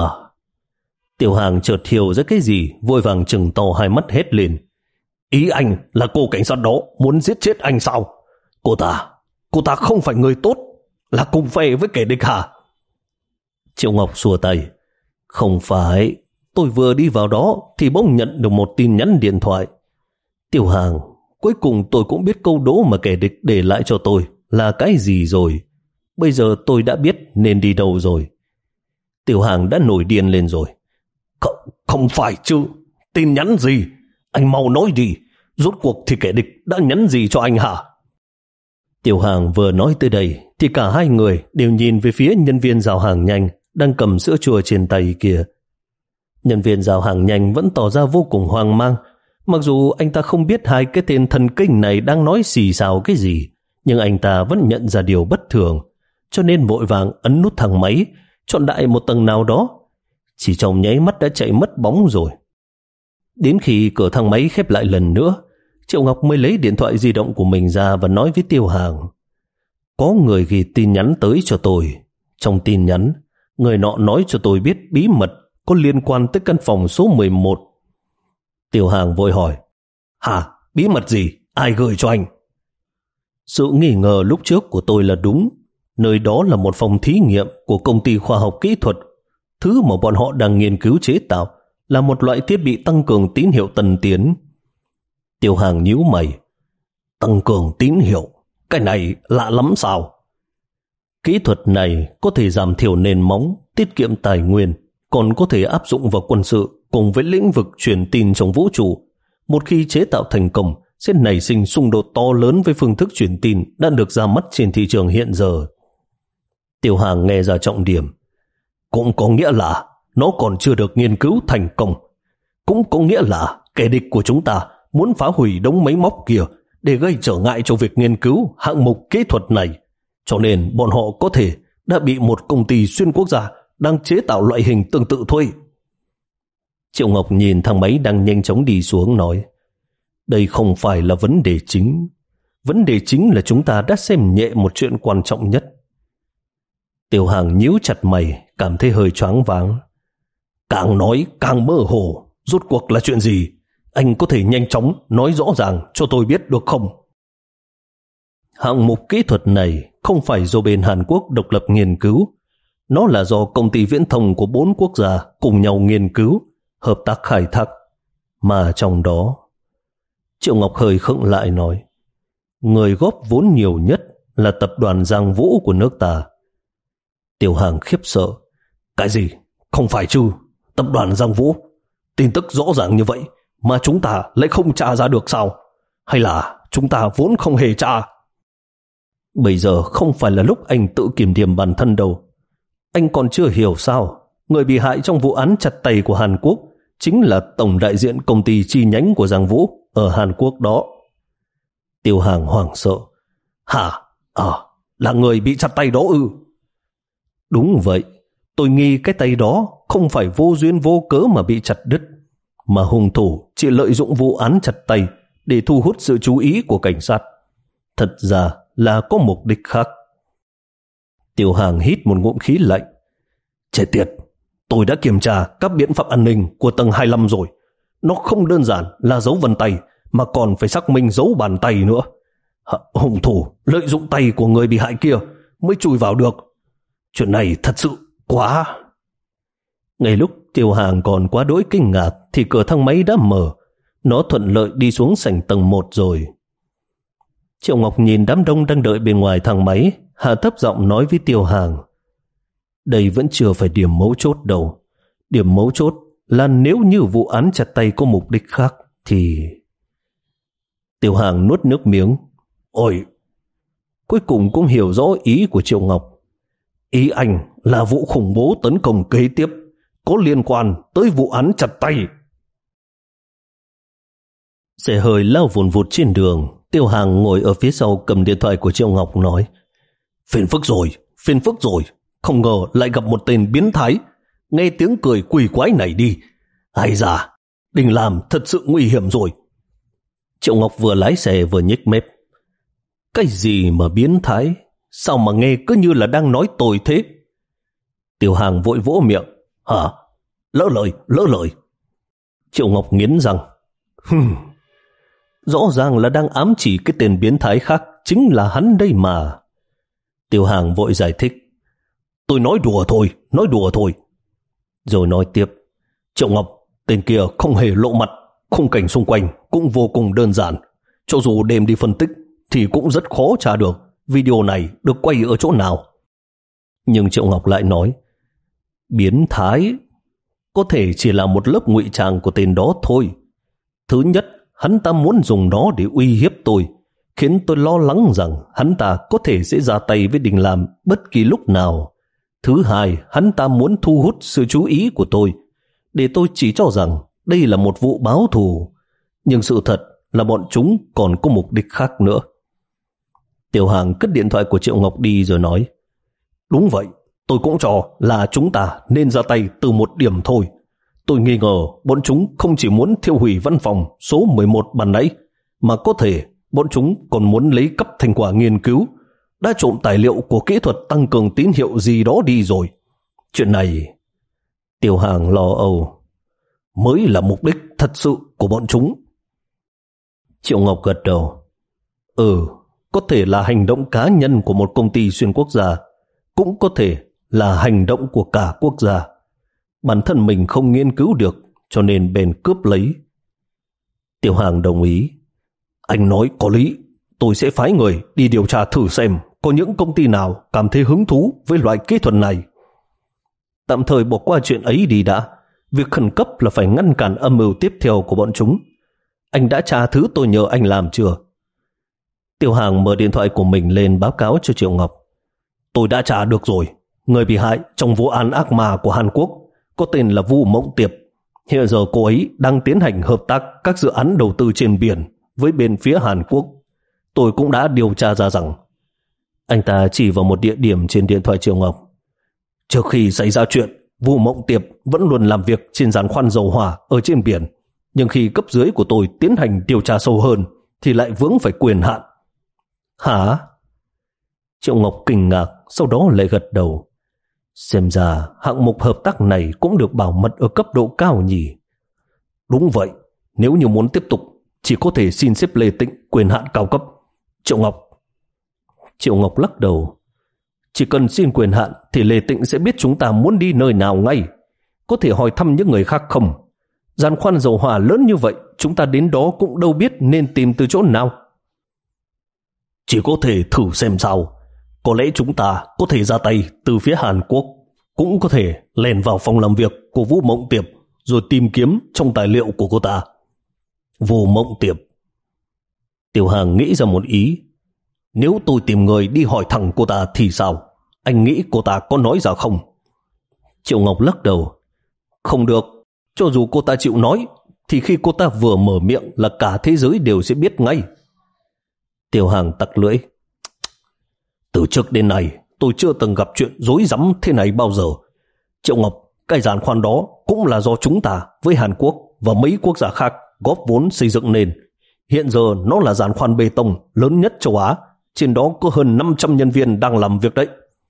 Tiêu Hàng chợt hiểu ra cái gì, vội vàng trừng to hai mắt hét lên: Ý anh là cô cảnh sát đó muốn giết chết anh sao? Cô ta, cô ta không phải người tốt, là cùng phe với kẻ địch hả? Triệu Ngọc xua tay: Không phải, tôi vừa đi vào đó thì bỗng nhận được một tin nhắn điện thoại. Tiêu Hàng, cuối cùng tôi cũng biết câu đố mà kẻ địch để lại cho tôi là cái gì rồi. Bây giờ tôi đã biết nên đi đâu rồi. Tiêu Hàng đã nổi điên lên rồi. Không, không phải chứ, tin nhắn gì? Anh mau nói đi, rốt cuộc thì kẻ địch đã nhắn gì cho anh hả? Tiêu Hàng vừa nói tới đây thì cả hai người đều nhìn về phía nhân viên giao hàng nhanh đang cầm sữa chua trên tay kia. Nhân viên giao hàng nhanh vẫn tỏ ra vô cùng hoang mang. Mặc dù anh ta không biết hai cái tên thần kinh này đang nói xì xào cái gì, nhưng anh ta vẫn nhận ra điều bất thường, cho nên vội vàng ấn nút thang máy, chọn đại một tầng nào đó. Chỉ trong nháy mắt đã chạy mất bóng rồi. Đến khi cửa thang máy khép lại lần nữa, Triệu Ngọc mới lấy điện thoại di động của mình ra và nói với Tiêu Hàng: Có người ghi tin nhắn tới cho tôi. Trong tin nhắn, người nọ nói cho tôi biết bí mật có liên quan tới căn phòng số mười một. Tiêu Hàng vội hỏi: Hả? Bí mật gì? Ai gửi cho anh? Sự nghi ngờ lúc trước của tôi là đúng. Nơi đó là một phòng thí nghiệm của công ty khoa học kỹ thuật. Thứ mà bọn họ đang nghiên cứu chế tạo là một loại thiết bị tăng cường tín hiệu tân tiến. Tiêu Hàng nhíu mày: Tăng cường tín hiệu? Cái này lạ lắm sao? Kỹ thuật này có thể giảm thiểu nền móng, tiết kiệm tài nguyên, còn có thể áp dụng vào quân sự cùng với lĩnh vực truyền tin trong vũ trụ. Một khi chế tạo thành công, sẽ nảy sinh xung đột to lớn với phương thức truyền tin đã được ra mắt trên thị trường hiện giờ. Tiêu Hàng nghe ra trọng điểm. Cũng có nghĩa là nó còn chưa được nghiên cứu thành công. Cũng có nghĩa là kẻ địch của chúng ta muốn phá hủy đống máy móc kia để gây trở ngại cho việc nghiên cứu hạng mục kỹ thuật này. Cho nên bọn họ có thể đã bị một công ty xuyên quốc gia đang chế tạo loại hình tương tự thôi. Triệu Ngọc nhìn thang máy đang nhanh chóng đi xuống nói: Đây không phải là vấn đề chính. Vấn đề chính là chúng ta đã xem nhẹ một chuyện quan trọng nhất. Tiêu Hàng nhíu chặt mày, cảm thấy hơi choáng váng. Càng nói càng mơ hồ. Rốt cuộc là chuyện gì? Anh có thể nhanh chóng nói rõ ràng cho tôi biết được không? Hạng mục kỹ thuật này không phải do bên Hàn Quốc độc lập nghiên cứu. Nó là do công ty viễn thông của bốn quốc gia cùng nhau nghiên cứu, hợp tác khai thác. Mà trong đó, Triệu Ngọc hơi khựng lại nói: Người góp vốn nhiều nhất là tập đoàn Giang Vũ của nước ta. Tiêu Hàng khiếp sợ: Cái gì? Không phải chứ? Tập đoàn Giang Vũ? Tin tức rõ ràng như vậy mà chúng ta lại không tra ra được sao? Hay là chúng ta vốn không hề tra? Bây giờ không phải là lúc anh tự kiểm điểm bản thân đâu. Anh còn chưa hiểu sao? Người bị hại trong vụ án chặt tay của Hàn Quốc chính là tổng đại diện công ty chi nhánh của Giang Vũ ở Hàn Quốc đó. Tiêu Hàng hoảng sợ. Hả? À, là người bị chặt tay đó ư? Đúng vậy, tôi nghi cái tay đó không phải vô duyên vô cớ mà bị chặt đứt, mà hung thủ chỉ lợi dụng vụ án chặt tay để thu hút sự chú ý của cảnh sát. Thật ra là có mục đích khác. Tiêu Hàng hít một ngụm khí lạnh. Chết tiệt, tôi đã kiểm tra các biện pháp an ninh của tầng hai mươi lăm rồi. Nó không đơn giản là dấu vân tay, mà còn phải xác minh dấu bàn tay nữa. Hung thủ lợi dụng tay của người bị hại kia mới chui vào được. Chuyện này thật sự quá. Ngay lúc Tiêu Hàng còn quá đỗi kinh ngạc thì cửa thang máy đã mở. Nó thuận lợi đi xuống sảnh tầng một rồi. Triệu Ngọc nhìn đám đông đang đợi bên ngoài thang máy, hạ thấp giọng nói với Tiêu Hàng. Đây vẫn chưa phải điểm mấu chốt đâu. Điểm mấu chốt là nếu như vụ án chặt tay có mục đích khác thì... Tiêu Hàng nuốt nước miếng. Ôi! Cuối cùng cũng hiểu rõ ý của Triệu Ngọc. Ý anh là vụ khủng bố tấn công kế tiếp có liên quan tới vụ án chặt tay. Xe hơi lao vùn vụt trên đường. Tiêu Hàng ngồi ở phía sau cầm điện thoại của Triệu Ngọc nói. Phiền phức rồi, phiền phức rồi. Không ngờ lại gặp một tên biến thái. Nghe tiếng cười quỷ quái này đi. Ai da, Đình làm thật sự nguy hiểm rồi. Triệu Ngọc vừa lái xe vừa nhếch mép. Cái gì mà biến thái? Sao mà nghe cứ như là đang nói tôi thế? Tiêu Hàng vội vỗ miệng. Hả? Lỡ lời, lỡ lời. Triệu Ngọc nghiến răng. Hừm, rõ ràng là đang ám chỉ cái tên biến thái khác chính là hắn đây mà. Tiêu Hàng vội giải thích. Tôi nói đùa thôi, nói đùa thôi. Rồi nói tiếp. Triệu Ngọc, tên kia không hề lộ mặt, khung cảnh xung quanh cũng vô cùng đơn giản. Cho dù đem đi phân tích thì cũng rất khó tra được video này được quay ở chỗ nào. Nhưng Triệu Ngọc lại nói, biến thái có thể chỉ là một lớp ngụy trang của tên đó thôi. Thứ nhất, hắn ta muốn dùng nó để uy hiếp tôi, khiến tôi lo lắng rằng hắn ta có thể sẽ ra tay với Đình Lam bất kỳ lúc nào. Thứ hai, hắn ta muốn thu hút sự chú ý của tôi, để tôi chỉ cho rằng đây là một vụ báo thù. Nhưng sự thật là bọn chúng còn có mục đích khác nữa. Tiêu Hàng cất điện thoại của Triệu Ngọc đi rồi nói, đúng vậy, tôi cũng cho là chúng ta nên ra tay từ một điểm thôi. Tôi nghi ngờ bọn chúng không chỉ muốn thiêu hủy văn phòng số mười một ban nãy, mà có thể bọn chúng còn muốn lấy cắp thành quả nghiên cứu, đã trộm tài liệu của kỹ thuật tăng cường tín hiệu gì đó đi rồi. Chuyện này, Tiêu Hàng lo âu, mới là mục đích thật sự của bọn chúng. Triệu Ngọc gật đầu. Ừ, có thể là hành động cá nhân của một công ty xuyên quốc gia, cũng có thể là hành động của cả quốc gia. Bản thân mình không nghiên cứu được, cho nên bèn cướp lấy. Tiêu Hàng đồng ý. Anh nói có lý, tôi sẽ phái người đi điều tra thử xem có những công ty nào cảm thấy hứng thú với loại kỹ thuật này. Tạm thời bỏ qua chuyện ấy đi đã. Việc khẩn cấp là phải ngăn cản âm mưu tiếp theo của bọn chúng. Anh đã tra thứ tôi nhờ anh làm chưa? Tiêu Hàng mở điện thoại của mình lên báo cáo cho Triệu Ngọc. Tôi đã tra được rồi. Người bị hại trong vụ án ác ma của Hàn Quốc có tên là Vu Mộng Tiệp. Hiện giờ cô ấy đang tiến hành hợp tác các dự án đầu tư trên biển với bên phía Hàn Quốc. Tôi cũng đã điều tra ra rằng... Anh ta chỉ vào một địa điểm trên điện thoại Triệu Ngọc. Trước khi xảy ra chuyện, Vu Mộng Tiệp vẫn luôn làm việc trên giàn khoan dầu hỏa ở trên biển. Nhưng khi cấp dưới của tôi tiến hành điều tra sâu hơn thì lại vướng phải quyền hạn. Hả? Triệu Ngọc kinh ngạc, sau đó lại gật đầu. Xem ra hạng mục hợp tác này cũng được bảo mật ở cấp độ cao nhỉ? Đúng vậy, nếu như muốn tiếp tục chỉ có thể xin xếp Lê Tịnh quyền hạn cao cấp. Triệu Ngọc Triệu Ngọc lắc đầu. Chỉ cần xin quyền hạn thì Lê Tịnh sẽ biết chúng ta muốn đi nơi nào ngay. Có thể hỏi thăm những người khác không? Giàn khoan dầu hỏa lớn như vậy, chúng ta đến đó cũng đâu biết nên tìm từ chỗ nào. Chỉ có thể thử xem sao. Có lẽ chúng ta có thể ra tay từ phía Hàn Quốc, cũng có thể lèn vào phòng làm việc của Vu Mộng Tiệp rồi tìm kiếm trong tài liệu của cô ta. Vu Mộng Tiệp. Tiêu Hàng nghĩ ra một ý. Nếu tôi tìm người đi hỏi thẳng cô ta thì sao? Anh nghĩ cô ta có nói ra không? Triệu Ngọc lắc đầu. Không được, cho dù cô ta chịu nói, thì khi cô ta vừa mở miệng là cả thế giới đều sẽ biết ngay. Tiêu Hàng tặc lưỡi. Từ trước đến nay, tôi chưa từng gặp chuyện rối rắm thế này bao giờ. Triệu Ngọc, cái giàn khoan đó cũng là do chúng ta với Hàn Quốc và mấy quốc gia khác góp vốn xây dựng nên. Hiện giờ nó là giàn khoan bê tông lớn nhất châu Á, trên đó có hơn năm trăm nhân viên đang làm việc đấy.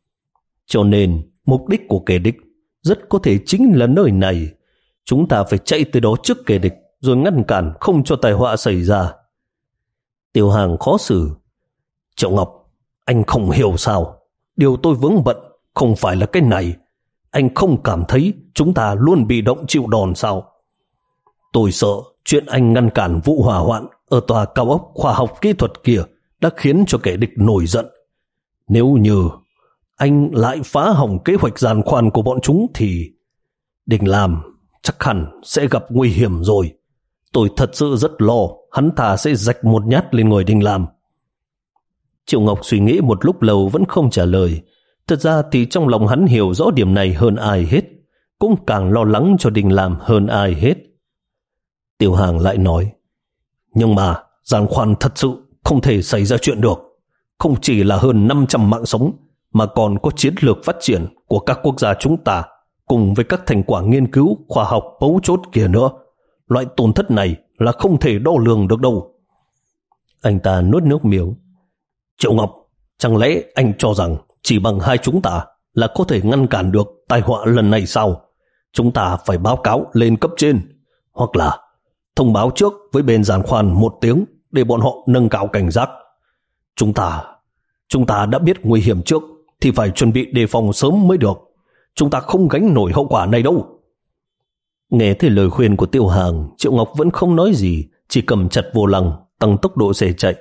Cho nên, mục đích của kẻ địch rất có thể chính là nơi này. Chúng ta phải chạy tới đó trước kẻ địch, rồi ngăn cản không cho tai họa xảy ra. Tiêu Hàng khó xử. Triệu Ngọc, anh không hiểu sao. Điều tôi vướng bận không phải là cái này. Anh không cảm thấy chúng ta luôn bị động chịu đòn sao? Tôi sợ chuyện anh ngăn cản vụ hỏa hoạn ở tòa cao ốc khoa học kỹ thuật kia đã khiến cho kẻ địch nổi giận. Nếu như anh lại phá hỏng kế hoạch giàn khoan của bọn chúng thì Đình Lam chắc hẳn sẽ gặp nguy hiểm rồi. Tôi thật sự rất lo hắn ta sẽ rạch một nhát lên người Đình Lam. Triệu Ngọc suy nghĩ một lúc lâu vẫn không trả lời. Thật ra thì trong lòng hắn hiểu rõ điểm này hơn ai hết, cũng càng lo lắng cho Đình Lam hơn ai hết. Tiêu Hàng lại nói, nhưng mà giàn khoan thật sự không thể xảy ra chuyện được. Không chỉ là hơn năm trăm mạng sống, mà còn có chiến lược phát triển của các quốc gia chúng ta, cùng với các thành quả nghiên cứu khoa học mấu chốt kia nữa. Loại tổn thất này là không thể đo lường được đâu. Anh ta nuốt nước miếng. Triệu Ngọc, chẳng lẽ anh cho rằng chỉ bằng hai chúng ta là có thể ngăn cản được tai họa lần này sao? Chúng ta phải báo cáo lên cấp trên, hoặc là thông báo trước với bên giàn khoan một tiếng để bọn họ nâng cao cảnh giác. Chúng ta, chúng ta đã biết nguy hiểm trước thì phải chuẩn bị đề phòng sớm mới được. Chúng ta không gánh nổi hậu quả này đâu. Nghe thấy lời khuyên của Tiêu Hàng, Triệu Ngọc vẫn không nói gì, chỉ cầm chặt vô lăng, tăng tốc độ xe chạy.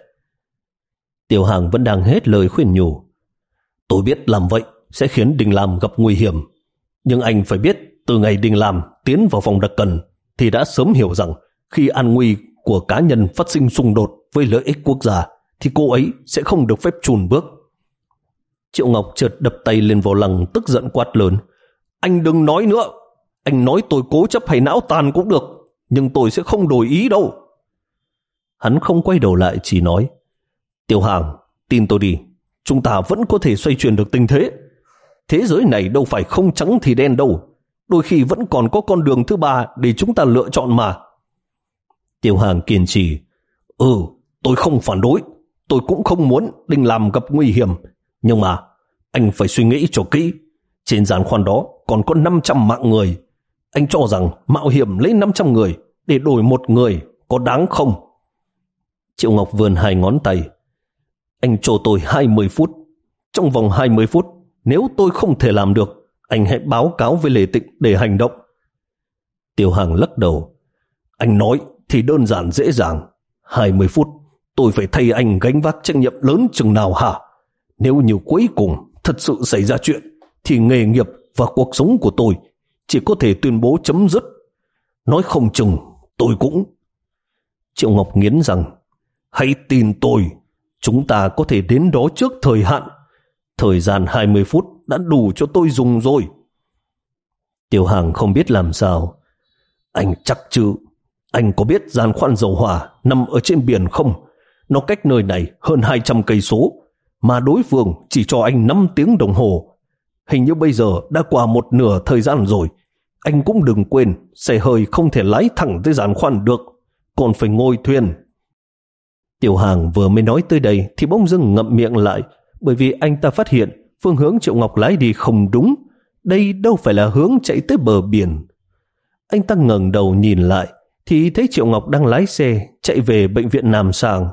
Tiêu Hàng vẫn đang hết lời khuyên nhủ. Tôi biết làm vậy sẽ khiến Đình Lam gặp nguy hiểm, nhưng anh phải biết từ ngày Đình Lam tiến vào phòng đặc cần thì đã sớm hiểu rằng khi an nguy của cá nhân phát sinh xung đột với lợi ích quốc gia thì cô ấy sẽ không được phép chùn bước. Triệu Ngọc chợt đập tay lên vô lăng, tức giận quát lớn. Anh đừng nói nữa. Anh nói tôi cố chấp hay não tàn cũng được, nhưng tôi sẽ không đổi ý đâu. Hắn không quay đầu lại, chỉ nói, Tiêu Hàng, tin tôi đi, chúng ta vẫn có thể xoay chuyển được tình thế. Thế giới này đâu phải không trắng thì đen đâu, đôi khi vẫn còn có con đường thứ ba để chúng ta lựa chọn mà. Tiêu Hàng kiên trì. Ừ, tôi không phản đối, tôi cũng không muốn Đình Lam gặp nguy hiểm, nhưng mà anh phải suy nghĩ cho kỹ. Trên giàn khoan đó còn có năm trăm mạng người. Anh cho rằng mạo hiểm lấy năm trăm người để đổi một người có đáng không? Triệu Ngọc vươn hai ngón tay. Anh cho tôi hai mươi phút. Trong vòng hai mươi phút, nếu tôi không thể làm được, anh hãy báo cáo với Lê Tịnh để hành động. Tiêu Hàng lắc đầu. Anh nói thì đơn giản dễ dàng. hai mươi phút, tôi phải thay anh gánh vác trách nhiệm lớn chừng nào hả? Nếu như cuối cùng thật sự xảy ra chuyện, thì nghề nghiệp và cuộc sống của tôi chỉ có thể tuyên bố chấm dứt. Nói không chừng tôi cũng... Triệu Ngọc nghiến rằng, hãy tin tôi, chúng ta có thể đến đó trước thời hạn. Thời gian hai mươi phút đã đủ cho tôi dùng rồi. Tiêu Hàng không biết làm sao. Anh chắc chứ? Anh có biết giàn khoan dầu hỏa nằm ở trên biển không? Nó cách nơi này hơn hai trăm cây số, mà đối phương chỉ cho anh năm tiếng đồng hồ. Hình như bây giờ đã qua một nửa thời gian rồi. Anh cũng đừng quên, xe hơi không thể lái thẳng tới giàn khoan được, còn phải ngồi thuyền. Tiêu Hàng vừa mới nói tới đây thì bỗng dưng ngậm miệng lại, bởi vì anh ta phát hiện phương hướng Triệu Ngọc lái đi không đúng. Đây đâu phải là hướng chạy tới bờ biển. Anh ta ngẩng đầu nhìn lại thì thấy Triệu Ngọc đang lái xe chạy về bệnh viện Nam Sàng.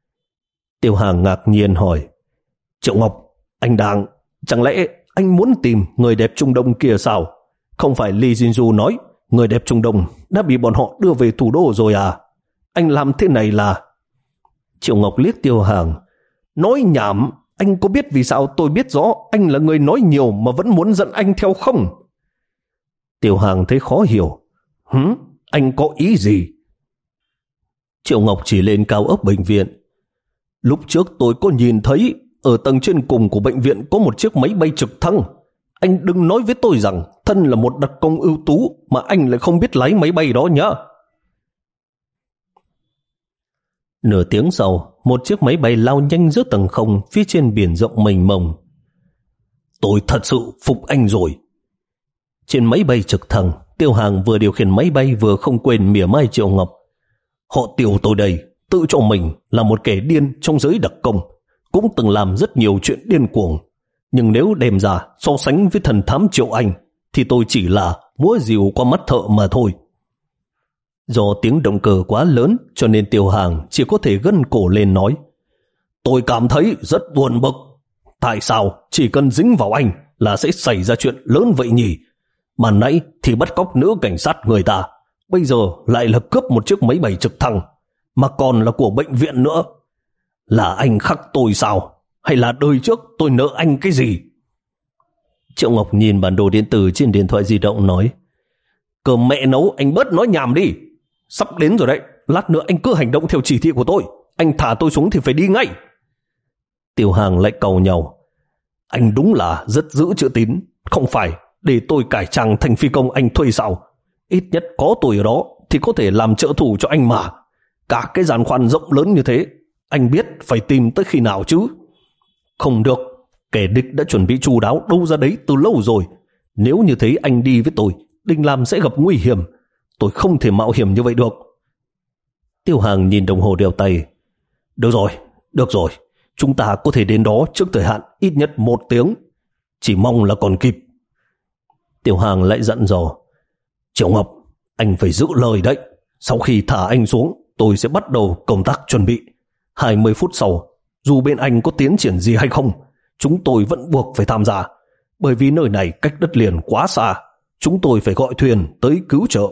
Tiêu Hàng ngạc nhiên hỏi, Triệu Ngọc, anh đang... Chẳng lẽ anh muốn tìm người đẹp Trung Đông kia sao? Không phải Lee Jin-ju nói người đẹp Trung Đông đã bị bọn họ đưa về thủ đô rồi à? Anh làm thế này là... Triệu Ngọc liếc Tiêu Hàng. Nói nhảm, anh có biết vì sao tôi biết rõ anh là người nói nhiều mà vẫn muốn dẫn anh theo không? Tiêu Hàng thấy khó hiểu. Hứ, anh có ý gì? Triệu Ngọc chỉ lên cao ốc bệnh viện. Lúc trước tôi có nhìn thấy ở tầng trên cùng của bệnh viện có một chiếc máy bay trực thăng. Anh đừng nói với tôi rằng thân là một đặc công ưu tú mà anh lại không biết lái máy bay đó nhá. Nửa tiếng sau, một chiếc máy bay lao nhanh giữa tầng không phía trên biển rộng mênh mông. Tôi thật sự phục anh rồi. Trên máy bay trực thăng, Tiêu Hàng vừa điều khiển máy bay vừa không quên mỉa mai Triệu Ngọc. Họ Tiêu tôi đây tự cho mình là một kẻ điên trong giới đặc công, cũng từng làm rất nhiều chuyện điên cuồng. Nhưng nếu đem ra so sánh với thần thám Triệu Anh thì tôi chỉ là múa rìu qua mắt thợ mà thôi. Do tiếng động cơ quá lớn cho nên Tiêu Hàng chỉ có thể gân cổ lên nói: Tôi cảm thấy rất buồn bực. Tại sao chỉ cần dính vào anh là sẽ xảy ra chuyện lớn vậy nhỉ? Mà nãy thì bắt cóc nữ cảnh sát người ta, bây giờ lại là cướp một chiếc máy bay trực thăng, mà còn là của bệnh viện nữa. Là anh khắc tôi sao? Hay là đời trước tôi nợ anh cái gì? Triệu Ngọc nhìn bản đồ điện tử trên điện thoại di động nói: Cơm mẹ nấu, anh bớt nói nhảm đi. Sắp đến rồi đấy, lát nữa anh cứ hành động theo chỉ thị của tôi. Anh thả tôi xuống thì phải đi ngay. Tiêu Hàng lại cầu nhau: Anh đúng là rất giữ chữ tín. Không phải để tôi cải trang thành phi công anh thuê sao? Ít nhất có tôi ở đó thì có thể làm trợ thủ cho anh mà. Cả cái giàn khoan rộng lớn như thế, anh biết phải tìm tới khi nào chứ? Không được, kẻ địch đã chuẩn bị chu đáo đâu ra đấy từ lâu rồi. Nếu như thế anh đi với tôi, Đinh Lam sẽ gặp nguy hiểm. Tôi không thể mạo hiểm như vậy được. Tiêu Hàng nhìn đồng hồ đeo tay: Được rồi, được rồi, chúng ta có thể đến đó trước thời hạn ít nhất một tiếng. Chỉ mong là còn kịp. Tiêu Hàng lại dặn dò: Triệu Ngọc, anh phải giữ lời đấy. Sau khi thả anh xuống, tôi sẽ bắt đầu công tác chuẩn bị. hai mươi phút sau, dù bên anh có tiến triển gì hay không, chúng tôi vẫn buộc phải tham gia. Bởi vì nơi này cách đất liền quá xa, chúng tôi phải gọi thuyền tới cứu trợ.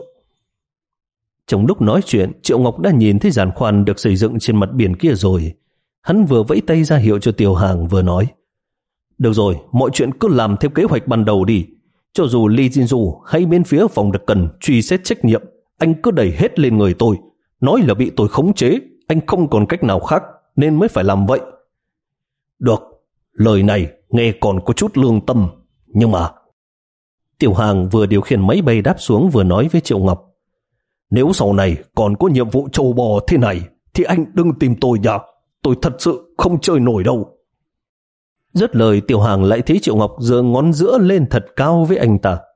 Trong lúc nói chuyện, Triệu Ngọc đã nhìn thấy giàn khoan được xây dựng trên mặt biển kia rồi. Hắn vừa vẫy tay ra hiệu cho Tiêu Hàng vừa nói: Được rồi, mọi chuyện cứ làm theo kế hoạch ban đầu đi. Cho dù Lee Jinju hay bên phía phòng đặc cần truy xét trách nhiệm, anh cứ đẩy hết lên người tôi. Nói là bị tôi khống chế, anh không còn cách nào khác nên mới phải làm vậy. Được, lời này nghe còn có chút lương tâm, nhưng mà... Tiểu Hàng vừa điều khiển máy bay đáp xuống vừa nói với Triệu Ngọc: Nếu sau này còn có nhiệm vụ trâu bò thế này thì anh đừng tìm tôi nhá. Tôi thật sự không chơi nổi đâu. Dứt lời, Tiểu Hàng lại thấy Triệu Ngọc giơ ngón giữa lên thật cao với anh ta.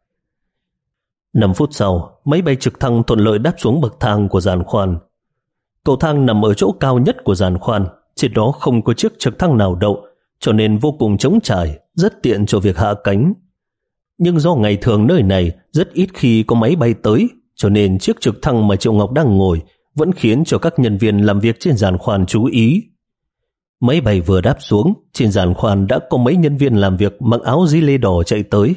Năm phút sau, máy bay trực thăng thuận lợi đáp xuống bậc thang của giàn khoan. Cầu thang nằm ở chỗ cao nhất của giàn khoan, trên đó không có chiếc trực thăng nào đậu, cho nên vô cùng trống trải, rất tiện cho việc hạ cánh. Nhưng do ngày thường nơi này rất ít khi có máy bay tới, cho nên chiếc trực thăng mà Triệu Ngọc đang ngồi vẫn khiến cho các nhân viên làm việc trên giàn khoan chú ý. Máy bay vừa đáp xuống, trên giàn khoan đã có mấy nhân viên làm việc mặc áo gi lê đỏ chạy tới.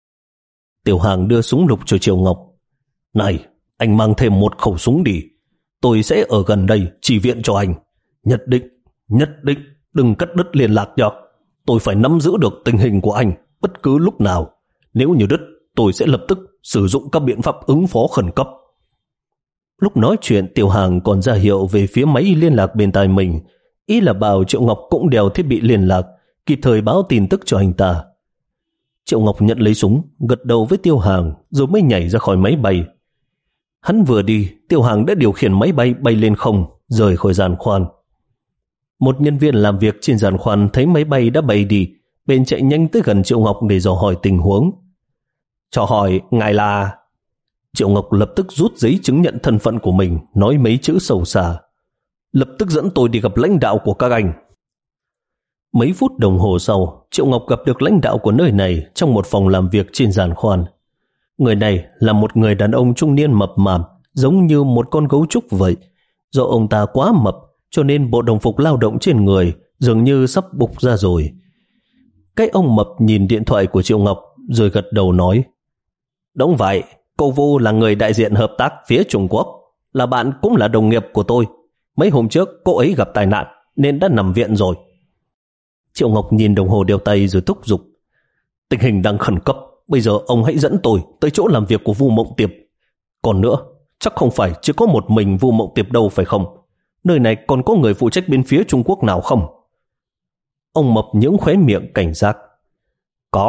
Tiểu Hàng đưa súng lục cho Triệu Ngọc: Này, anh mang thêm một khẩu súng đi. Tôi sẽ ở gần đây chỉ viện cho anh. Nhất định, nhất định đừng cắt đứt liên lạc nhé. Tôi phải nắm giữ được tình hình của anh bất cứ lúc nào. Nếu như đứt, tôi sẽ lập tức sử dụng các biện pháp ứng phó khẩn cấp. Lúc nói chuyện, Tiểu Hàng còn ra hiệu về phía máy liên lạc bên tai mình, ý là bảo Triệu Ngọc cũng đeo thiết bị liên lạc, kịp thời báo tin tức cho anh ta. Triệu Ngọc nhận lấy súng, gật đầu với Tiêu Hàng rồi mới nhảy ra khỏi máy bay. Hắn vừa đi, Tiêu Hàng đã điều khiển máy bay bay lên không, rời khỏi giàn khoan. Một nhân viên làm việc trên giàn khoan thấy máy bay đã bay đi, bèn chạy nhanh tới gần Triệu Ngọc để dò hỏi tình huống. Cho hỏi, ngài là... Triệu Ngọc lập tức rút giấy chứng nhận thân phận của mình, nói mấy chữ sầu xa: Lập tức dẫn tôi đi gặp lãnh đạo của các anh. Mấy phút đồng hồ sau, Triệu Ngọc gặp được lãnh đạo của nơi này trong một phòng làm việc trên giàn khoan. Người này là một người đàn ông trung niên mập mạp, giống như một con gấu trúc vậy. Do ông ta quá mập, cho nên bộ đồng phục lao động trên người dường như sắp bục ra rồi. Cái ông mập nhìn điện thoại của Triệu Ngọc rồi gật đầu nói: Đúng vậy, cô Vu là người đại diện hợp tác phía Trung Quốc, là bạn cũng là đồng nghiệp của tôi. Mấy hôm trước cô ấy gặp tai nạn nên đã nằm viện rồi. Triệu Ngọc nhìn đồng hồ đeo tay rồi thúc giục: Tình hình đang khẩn cấp, bây giờ ông hãy dẫn tôi tới chỗ làm việc của Vu Mộng Tiệp. Còn nữa, chắc không phải chỉ có một mình Vu Mộng Tiệp đâu phải không? Nơi này còn có người phụ trách bên phía Trung Quốc nào không? Ông mập nhướng khóe miệng cảnh giác: Có,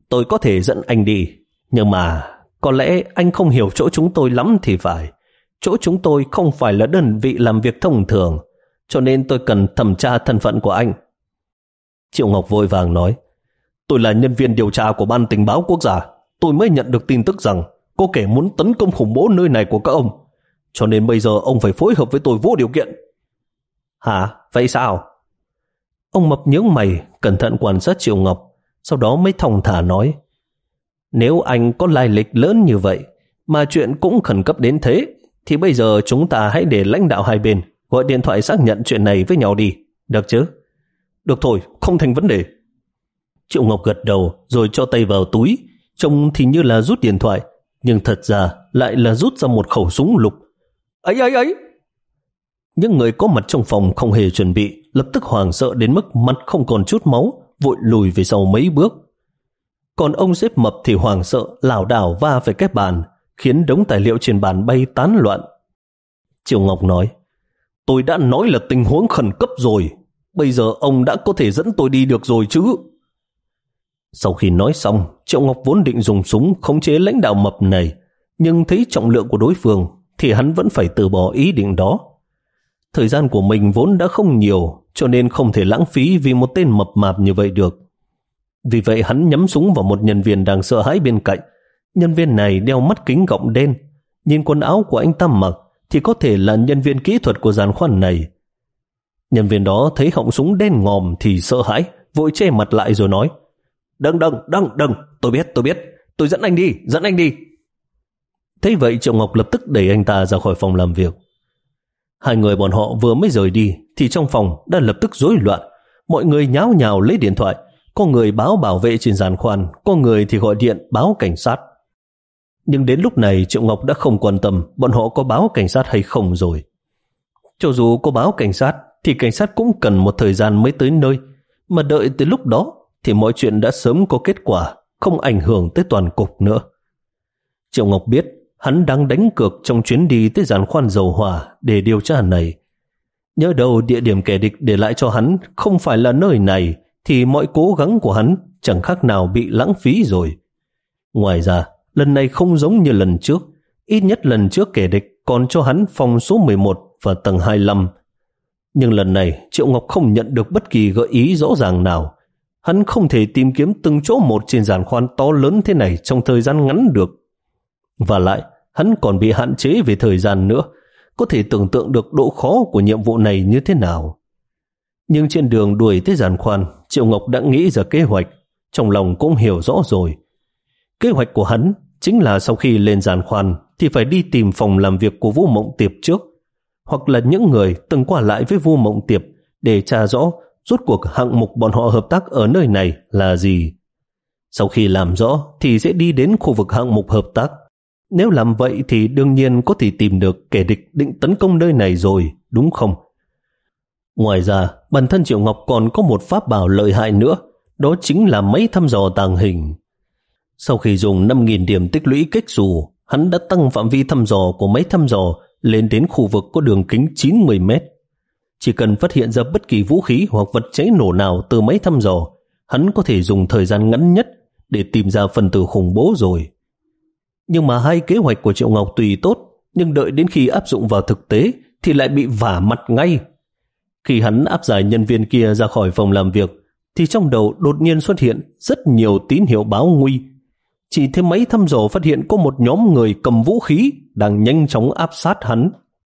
tôi có thể dẫn anh đi, nhưng mà có lẽ anh không hiểu chỗ chúng tôi lắm thì phải. Chỗ chúng tôi không phải là đơn vị làm việc thông thường, cho nên tôi cần thẩm tra thân phận của anh. Triệu Ngọc vội vàng nói, tôi là nhân viên điều tra của Ban Tình báo Quốc gia. Tôi mới nhận được tin tức rằng có kẻ muốn tấn công khủng bố nơi này của các ông. Cho nên bây giờ ông phải phối hợp với tôi vô điều kiện. Hả? Vậy sao? Ông Mập nhướng mày, cẩn thận quan sát Triệu Ngọc, sau đó mới thong thả nói, nếu anh có lai lịch lớn như vậy, mà chuyện cũng khẩn cấp đến thế, thì bây giờ chúng ta hãy để lãnh đạo hai bên gọi điện thoại xác nhận chuyện này với nhau đi, được chứ? Được thôi, không thành vấn đề. Triệu Ngọc gật đầu rồi cho tay vào túi, trông thì như là rút điện thoại, nhưng thật ra lại là rút ra một khẩu súng lục. Ấy ấy ấy! Những người có mặt trong phòng không hề chuẩn bị, lập tức hoảng sợ đến mức mặt không còn chút máu, vội lùi về sau mấy bước. Còn ông sếp Mập thì hoảng sợ lảo đảo va phải cái bàn, khiến đống tài liệu trên bàn bay tán loạn. Triệu Ngọc nói, tôi đã nói là tình huống khẩn cấp rồi, bây giờ ông đã có thể dẫn tôi đi được rồi chứ? Sau khi nói xong, Triệu Ngọc vốn định dùng súng khống chế lãnh đạo Mập này, nhưng thấy trọng lượng của đối phương thì hắn vẫn phải từ bỏ ý định đó. Thời gian của mình vốn đã không nhiều, cho nên không thể lãng phí vì một tên mập mạp như vậy được. Vì vậy hắn nhắm súng vào một nhân viên đang sợ hãi bên cạnh. Nhân viên này đeo mắt kính gọng đen, nhìn quần áo của anh ta mặc thì có thể là nhân viên kỹ thuật của giàn khoan này. Nhân viên đó thấy họng súng đen ngòm thì sợ hãi, vội che mặt lại rồi nói, Đừng, đừng, đừng, đừng, tôi biết, tôi biết, tôi dẫn anh đi, dẫn anh đi. Thế vậy Triệu Ngọc lập tức đẩy anh ta ra khỏi phòng làm việc. Hai người bọn họ vừa mới rời đi thì trong phòng đã lập tức rối loạn. Mọi người nháo nhào lấy điện thoại, có người báo bảo vệ trên giàn khoan, có người thì gọi điện báo cảnh sát. Nhưng đến lúc này Triệu Ngọc đã không quan tâm bọn họ có báo cảnh sát hay không rồi. Cho dù có báo cảnh sát thì cảnh sát cũng cần một thời gian mới tới nơi, mà đợi tới lúc đó thì mọi chuyện đã sớm có kết quả, không ảnh hưởng tới toàn cục nữa. Triệu Ngọc biết hắn đang đánh cược trong chuyến đi tới giàn khoan dầu hỏa để điều tra này. Nhớ đầu địa điểm kẻ địch để lại cho hắn không phải là nơi này, thì mọi cố gắng của hắn chẳng khác nào bị lãng phí rồi. Ngoài ra, lần này không giống như lần trước, ít nhất lần trước kẻ địch còn cho hắn phòng số mười một và tầng hai mươi lăm. Nhưng lần này Triệu Ngọc không nhận được bất kỳ gợi ý rõ ràng nào. Hắn không thể tìm kiếm từng chỗ một trên giàn khoan to lớn thế này trong thời gian ngắn được. Và lại, hắn còn bị hạn chế về thời gian nữa, có thể tưởng tượng được độ khó của nhiệm vụ này như thế nào. Nhưng trên đường đuổi tới giàn khoan, Triệu Ngọc đã nghĩ ra kế hoạch, trong lòng cũng hiểu rõ rồi. Kế hoạch của hắn chính là sau khi lên giàn khoan thì phải đi tìm phòng làm việc của Vũ Mộng Tiệp trước, hoặc là những người từng qua lại với Vũ Mộng Tiệp để tra rõ rốt cuộc hạng mục bọn họ hợp tác ở nơi này là gì. Sau khi làm rõ thì sẽ đi đến khu vực hạng mục hợp tác. Nếu làm vậy thì đương nhiên có thể tìm được kẻ địch định tấn công nơi này rồi, đúng không? Ngoài ra, bản thân Triệu Ngọc còn có một pháp bảo lợi hại nữa, đó chính là máy thăm dò tàng hình. Sau khi dùng năm nghìn điểm tích lũy kích dù, hắn đã tăng phạm vi thăm dò của máy thăm dò lên đến khu vực có đường kính chín mươi mét. Chỉ cần phát hiện ra bất kỳ vũ khí hoặc vật cháy nổ nào từ máy thăm dò, hắn có thể dùng thời gian ngắn nhất để tìm ra phần tử khủng bố rồi. Nhưng mà hai kế hoạch của Triệu Ngọc tùy tốt, nhưng đợi đến khi áp dụng vào thực tế thì lại bị vả mặt ngay. Khi hắn áp giải nhân viên kia ra khỏi phòng làm việc, thì trong đầu đột nhiên xuất hiện rất nhiều tín hiệu báo nguy. Chỉ thêm máy thăm dò phát hiện có một nhóm người cầm vũ khí đang nhanh chóng áp sát hắn.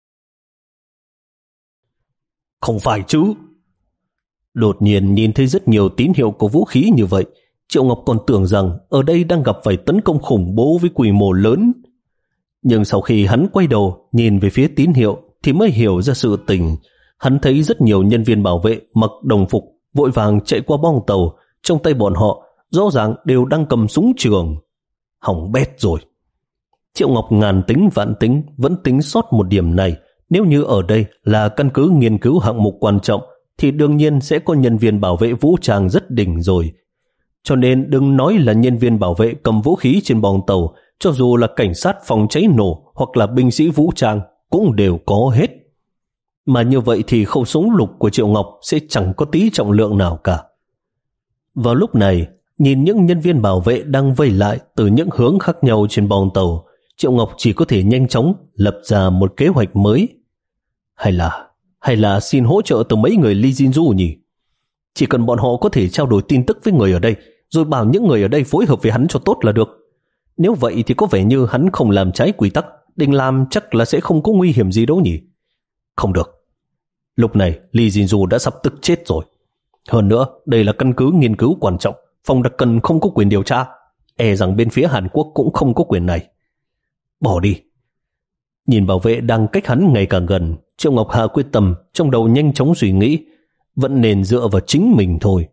Không phải chứ? Đột nhiên nhìn thấy rất nhiều tín hiệu của vũ khí như vậy, Triệu Ngọc còn tưởng rằng ở đây đang gặp phải tấn công khủng bố với quy mô lớn. Nhưng sau khi hắn quay đầu nhìn về phía tín hiệu thì mới hiểu ra sự tình. Hắn thấy rất nhiều nhân viên bảo vệ mặc đồng phục vội vàng chạy qua bong tàu, trong tay bọn họ rõ ràng đều đang cầm súng trường. Hỏng bét rồi. Triệu Ngọc ngàn tính vạn tính vẫn tính sót một điểm này. Nếu như ở đây là căn cứ nghiên cứu hạng mục quan trọng thì đương nhiên sẽ có nhân viên bảo vệ vũ trang rất đỉnh rồi. Cho nên đừng nói là nhân viên bảo vệ cầm vũ khí trên bong tàu, cho dù là cảnh sát phòng cháy nổ hoặc là binh sĩ vũ trang cũng đều có hết. Mà như vậy thì khẩu súng lục của Triệu Ngọc sẽ chẳng có tí trọng lượng nào cả. Vào lúc này, Nhìn những nhân viên bảo vệ đang vây lại từ những hướng khác nhau trên bong tàu, Triệu Ngọc chỉ có thể nhanh chóng lập ra một kế hoạch mới. Hay là, hay là xin hỗ trợ từ mấy người Lee Jinju nhỉ? Chỉ cần bọn họ có thể trao đổi tin tức với người ở đây, rồi bảo những người ở đây phối hợp với hắn cho tốt là được. Nếu vậy thì có vẻ như hắn không làm trái quy tắc, định làm chắc là sẽ không có nguy hiểm gì đâu nhỉ? Không được. Lúc này Lee Jinju đã sắp tức chết rồi. Hơn nữa, đây là căn cứ nghiên cứu quan trọng, phòng đặc cần không có quyền điều tra. E rằng bên phía Hàn Quốc cũng không có quyền này. Bỏ đi. Nhìn bảo vệ đang cách hắn ngày càng gần, Triệu Ngọc hạ quyết tâm, trong đầu nhanh chóng suy nghĩ, vẫn nên dựa vào chính mình thôi.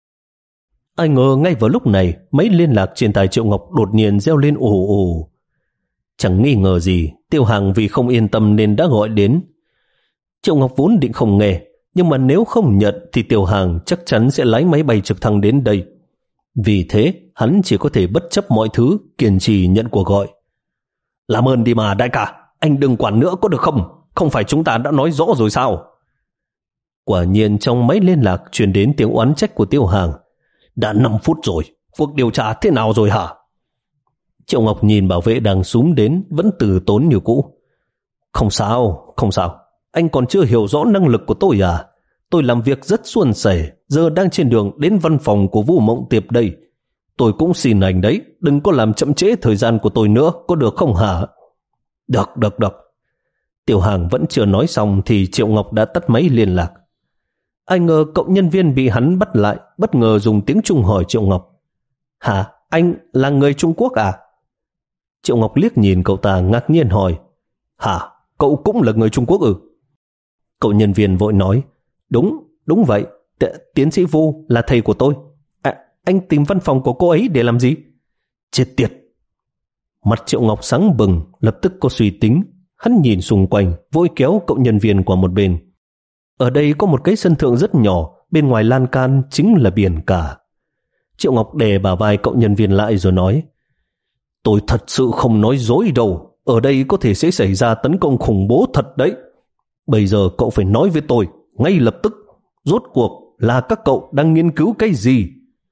Ai ngờ ngay vào lúc này, máy liên lạc trên tai Triệu Ngọc đột nhiên reo lên ồ ồ. Chẳng nghi ngờ gì, Tiêu Hàng vì không yên tâm nên đã gọi đến. Triệu Ngọc vốn định không nghe, nhưng mà nếu không nhận thì Tiêu Hàng chắc chắn sẽ lái máy bay trực thăng đến đây. Vì thế, hắn chỉ có thể bất chấp mọi thứ, kiên trì nhận cuộc gọi. Làm ơn đi mà đại ca, anh đừng quản nữa có được không? Không phải chúng ta đã nói rõ rồi sao? Quả nhiên trong máy liên lạc truyền đến tiếng oán trách của Tiêu Hàng. Đã năm phút rồi, cuộc điều tra thế nào rồi hả? Triệu Ngọc nhìn bảo vệ đang súm đến vẫn từ tốn như cũ. Không sao, không sao. Anh còn chưa hiểu rõ năng lực của tôi à? Tôi làm việc rất suôn sẻ, giờ đang trên đường đến văn phòng của Vũ Mộng Tiệp đây. Tôi cũng xin anh đấy, đừng có làm chậm trễ thời gian của tôi nữa, có được không hả? Được, được, được. Tiểu Hàng vẫn chưa nói xong thì Triệu Ngọc đã tắt máy liên lạc. Ai ngờ cậu nhân viên bị hắn bắt lại, bất ngờ dùng tiếng Trung hỏi Triệu Ngọc. Hả, anh là người Trung Quốc à? Triệu Ngọc liếc nhìn cậu ta ngạc nhiên hỏi. Hả, cậu cũng là người Trung Quốc ư? Cậu nhân viên vội nói. Đúng, đúng vậy, T tiến sĩ Vu là thầy của tôi. À, anh tìm văn phòng của cô ấy để làm gì? Chết tiệt. Mặt Triệu Ngọc sáng bừng, lập tức có suy tính. Hắn nhìn xung quanh, vội kéo cậu nhân viên qua một bên. Ở đây có một cái sân thượng rất nhỏ, bên ngoài lan can chính là biển cả. Triệu Ngọc đè bả vai cậu nhân viên lại rồi nói. Tôi thật sự không nói dối đâu, ở đây có thể sẽ xảy ra tấn công khủng bố thật đấy. Bây giờ cậu phải nói với tôi, ngay lập tức, rốt cuộc là các cậu đang nghiên cứu cái gì?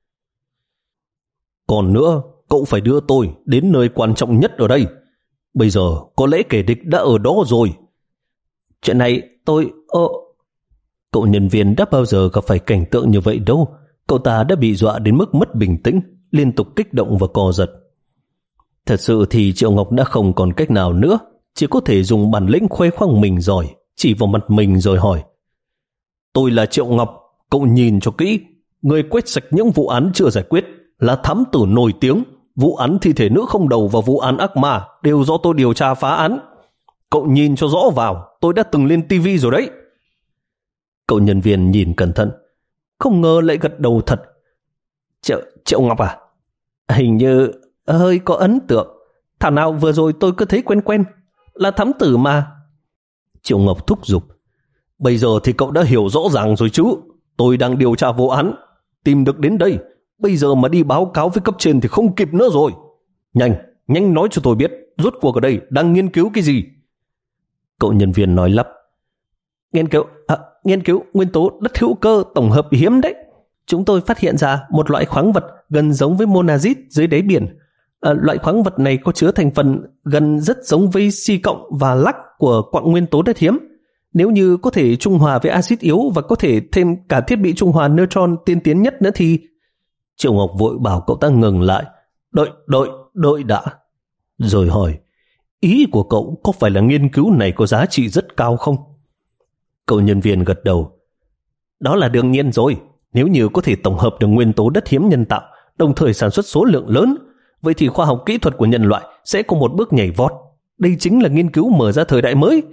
Còn nữa, cậu phải đưa tôi đến nơi quan trọng nhất ở đây. Bây giờ có lẽ kẻ địch đã ở đó rồi. Chuyện này tôi... Ờ... Cậu nhân viên đã bao giờ gặp phải cảnh tượng như vậy đâu. Cậu ta đã bị dọa đến mức mất bình tĩnh, liên tục kích động và co giật. Thật sự thì Triệu Ngọc đã không còn cách nào nữa, chỉ có thể dùng bản lĩnh khoe khoang mình giỏi, chỉ vào mặt mình rồi hỏi. Tôi là Triệu Ngọc, cậu nhìn cho kỹ. Người quét sạch những vụ án chưa giải quyết, là thám tử nổi tiếng. Vụ án thi thể nữ không đầu và vụ án ác ma đều do tôi điều tra phá án. Cậu nhìn cho rõ vào, tôi đã từng lên tivi rồi đấy. Cậu nhân viên nhìn cẩn thận, không ngờ lại gật đầu thật. Triệu, Triệu Ngọc à? Hình như hơi có ấn tượng. Thảo nào vừa rồi tôi cứ thấy quen quen. Là thám tử mà. Triệu Ngọc thúc giục. Bây giờ thì cậu đã hiểu rõ ràng rồi chứ. Tôi đang điều tra vụ án, tìm được đến đây. Bây giờ mà đi báo cáo với cấp trên thì không kịp nữa rồi. Nhanh, nhanh nói cho tôi biết, rốt cuộc ở đây đang nghiên cứu cái gì? Cậu nhân viên nói lắp. Nghiên cứu, à, nghiên cứu nguyên tố đất hữu cơ tổng hợp hiếm đấy. Chúng tôi phát hiện ra một loại khoáng vật gần giống với monazit dưới đáy biển. À, loại khoáng vật này có chứa thành phần gần rất giống với Si cộng và lắc của quặng nguyên tố đất hiếm. Nếu như có thể trung hòa với axit yếu và có thể thêm cả thiết bị trung hòa neutron tiên tiến nhất nữa thì... Triệu Ngọc vội bảo cậu ta ngừng lại. Đợi, đợi, đợi đã. Rồi hỏi, ý của cậu có phải là nghiên cứu này có giá trị rất cao không? Cậu nhân viên gật đầu. Đó là đương nhiên rồi. Nếu như có thể tổng hợp được nguyên tố đất hiếm nhân tạo, đồng thời sản xuất số lượng lớn, vậy thì khoa học kỹ thuật của nhân loại sẽ có một bước nhảy vọt. Đây chính là nghiên cứu mở ra thời đại mới.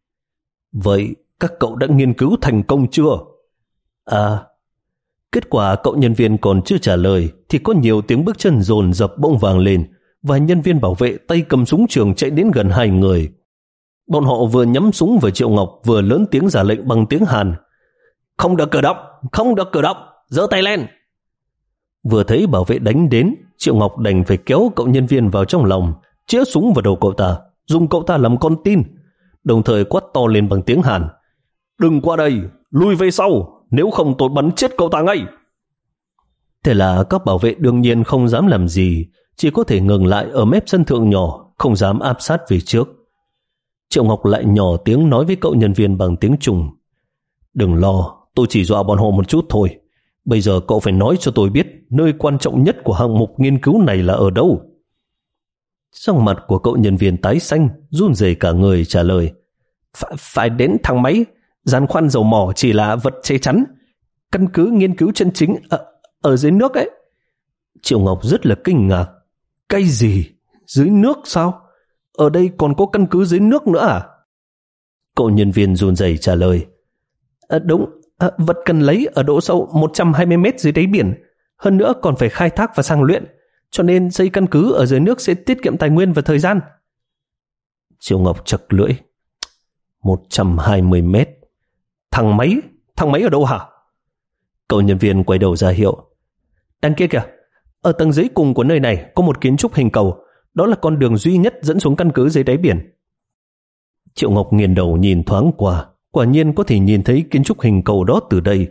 Vậy các cậu đã nghiên cứu thành công chưa? À, kết quả cậu nhân viên còn chưa trả lời thì có nhiều tiếng bước chân dồn dập bỗng vang lên và nhân viên bảo vệ tay cầm súng trường chạy đến gần hai người. Bọn họ vừa nhắm súng vào Triệu Ngọc vừa lớn tiếng ra lệnh bằng tiếng Hàn. Không được cử động, không được cử động, giơ tay lên. Vừa thấy bảo vệ đánh đến, Triệu Ngọc đành phải kéo cậu nhân viên vào trong lòng, chĩa súng vào đầu cậu ta, dùng cậu ta làm con tin, đồng thời quát to lên bằng tiếng Hàn. Đừng qua đây, lui về sau, nếu không tôi bắn chết cậu ta ngay. Thế là các bảo vệ đương nhiên không dám làm gì, chỉ có thể ngừng lại ở mép sân thượng nhỏ, không dám áp sát về trước. Triệu Ngọc lại nhỏ tiếng nói với cậu nhân viên bằng tiếng Trung. Đừng lo, tôi chỉ dọa bọn họ một chút thôi. Bây giờ cậu phải nói cho tôi biết nơi quan trọng nhất của hạng mục nghiên cứu này là ở đâu. Sắc mặt của cậu nhân viên tái xanh, run rẩy cả người trả lời. Phải, phải đến thang máy, giàn khoan dầu mỏ chỉ là vật che chắn. Căn cứ nghiên cứu chân chính ở, ở dưới nước ấy. Triệu Ngọc rất là kinh ngạc. Cái gì? Dưới nước sao? Ở đây còn có căn cứ dưới nước nữa à? Cậu nhân viên run rẩy trả lời. À, đúng, à, vật cần lấy ở độ sâu một trăm hai mươi mét dưới đáy biển. Hơn nữa còn phải khai thác và sang luyện. Cho nên xây căn cứ ở dưới nước sẽ tiết kiệm tài nguyên và thời gian. Triệu Ngọc chật lưỡi. một trăm hai mươi mét. Thang máy? Thang máy ở đâu hả? Cậu nhân viên quay đầu ra hiệu. Đằng kia kìa, ở tầng dưới cùng của nơi này có một kiến trúc hình cầu. Đó là con đường duy nhất dẫn xuống căn cứ dưới đáy biển. Triệu Ngọc nghiêng đầu nhìn thoáng qua, quả nhiên có thể nhìn thấy kiến trúc hình cầu đó từ đây.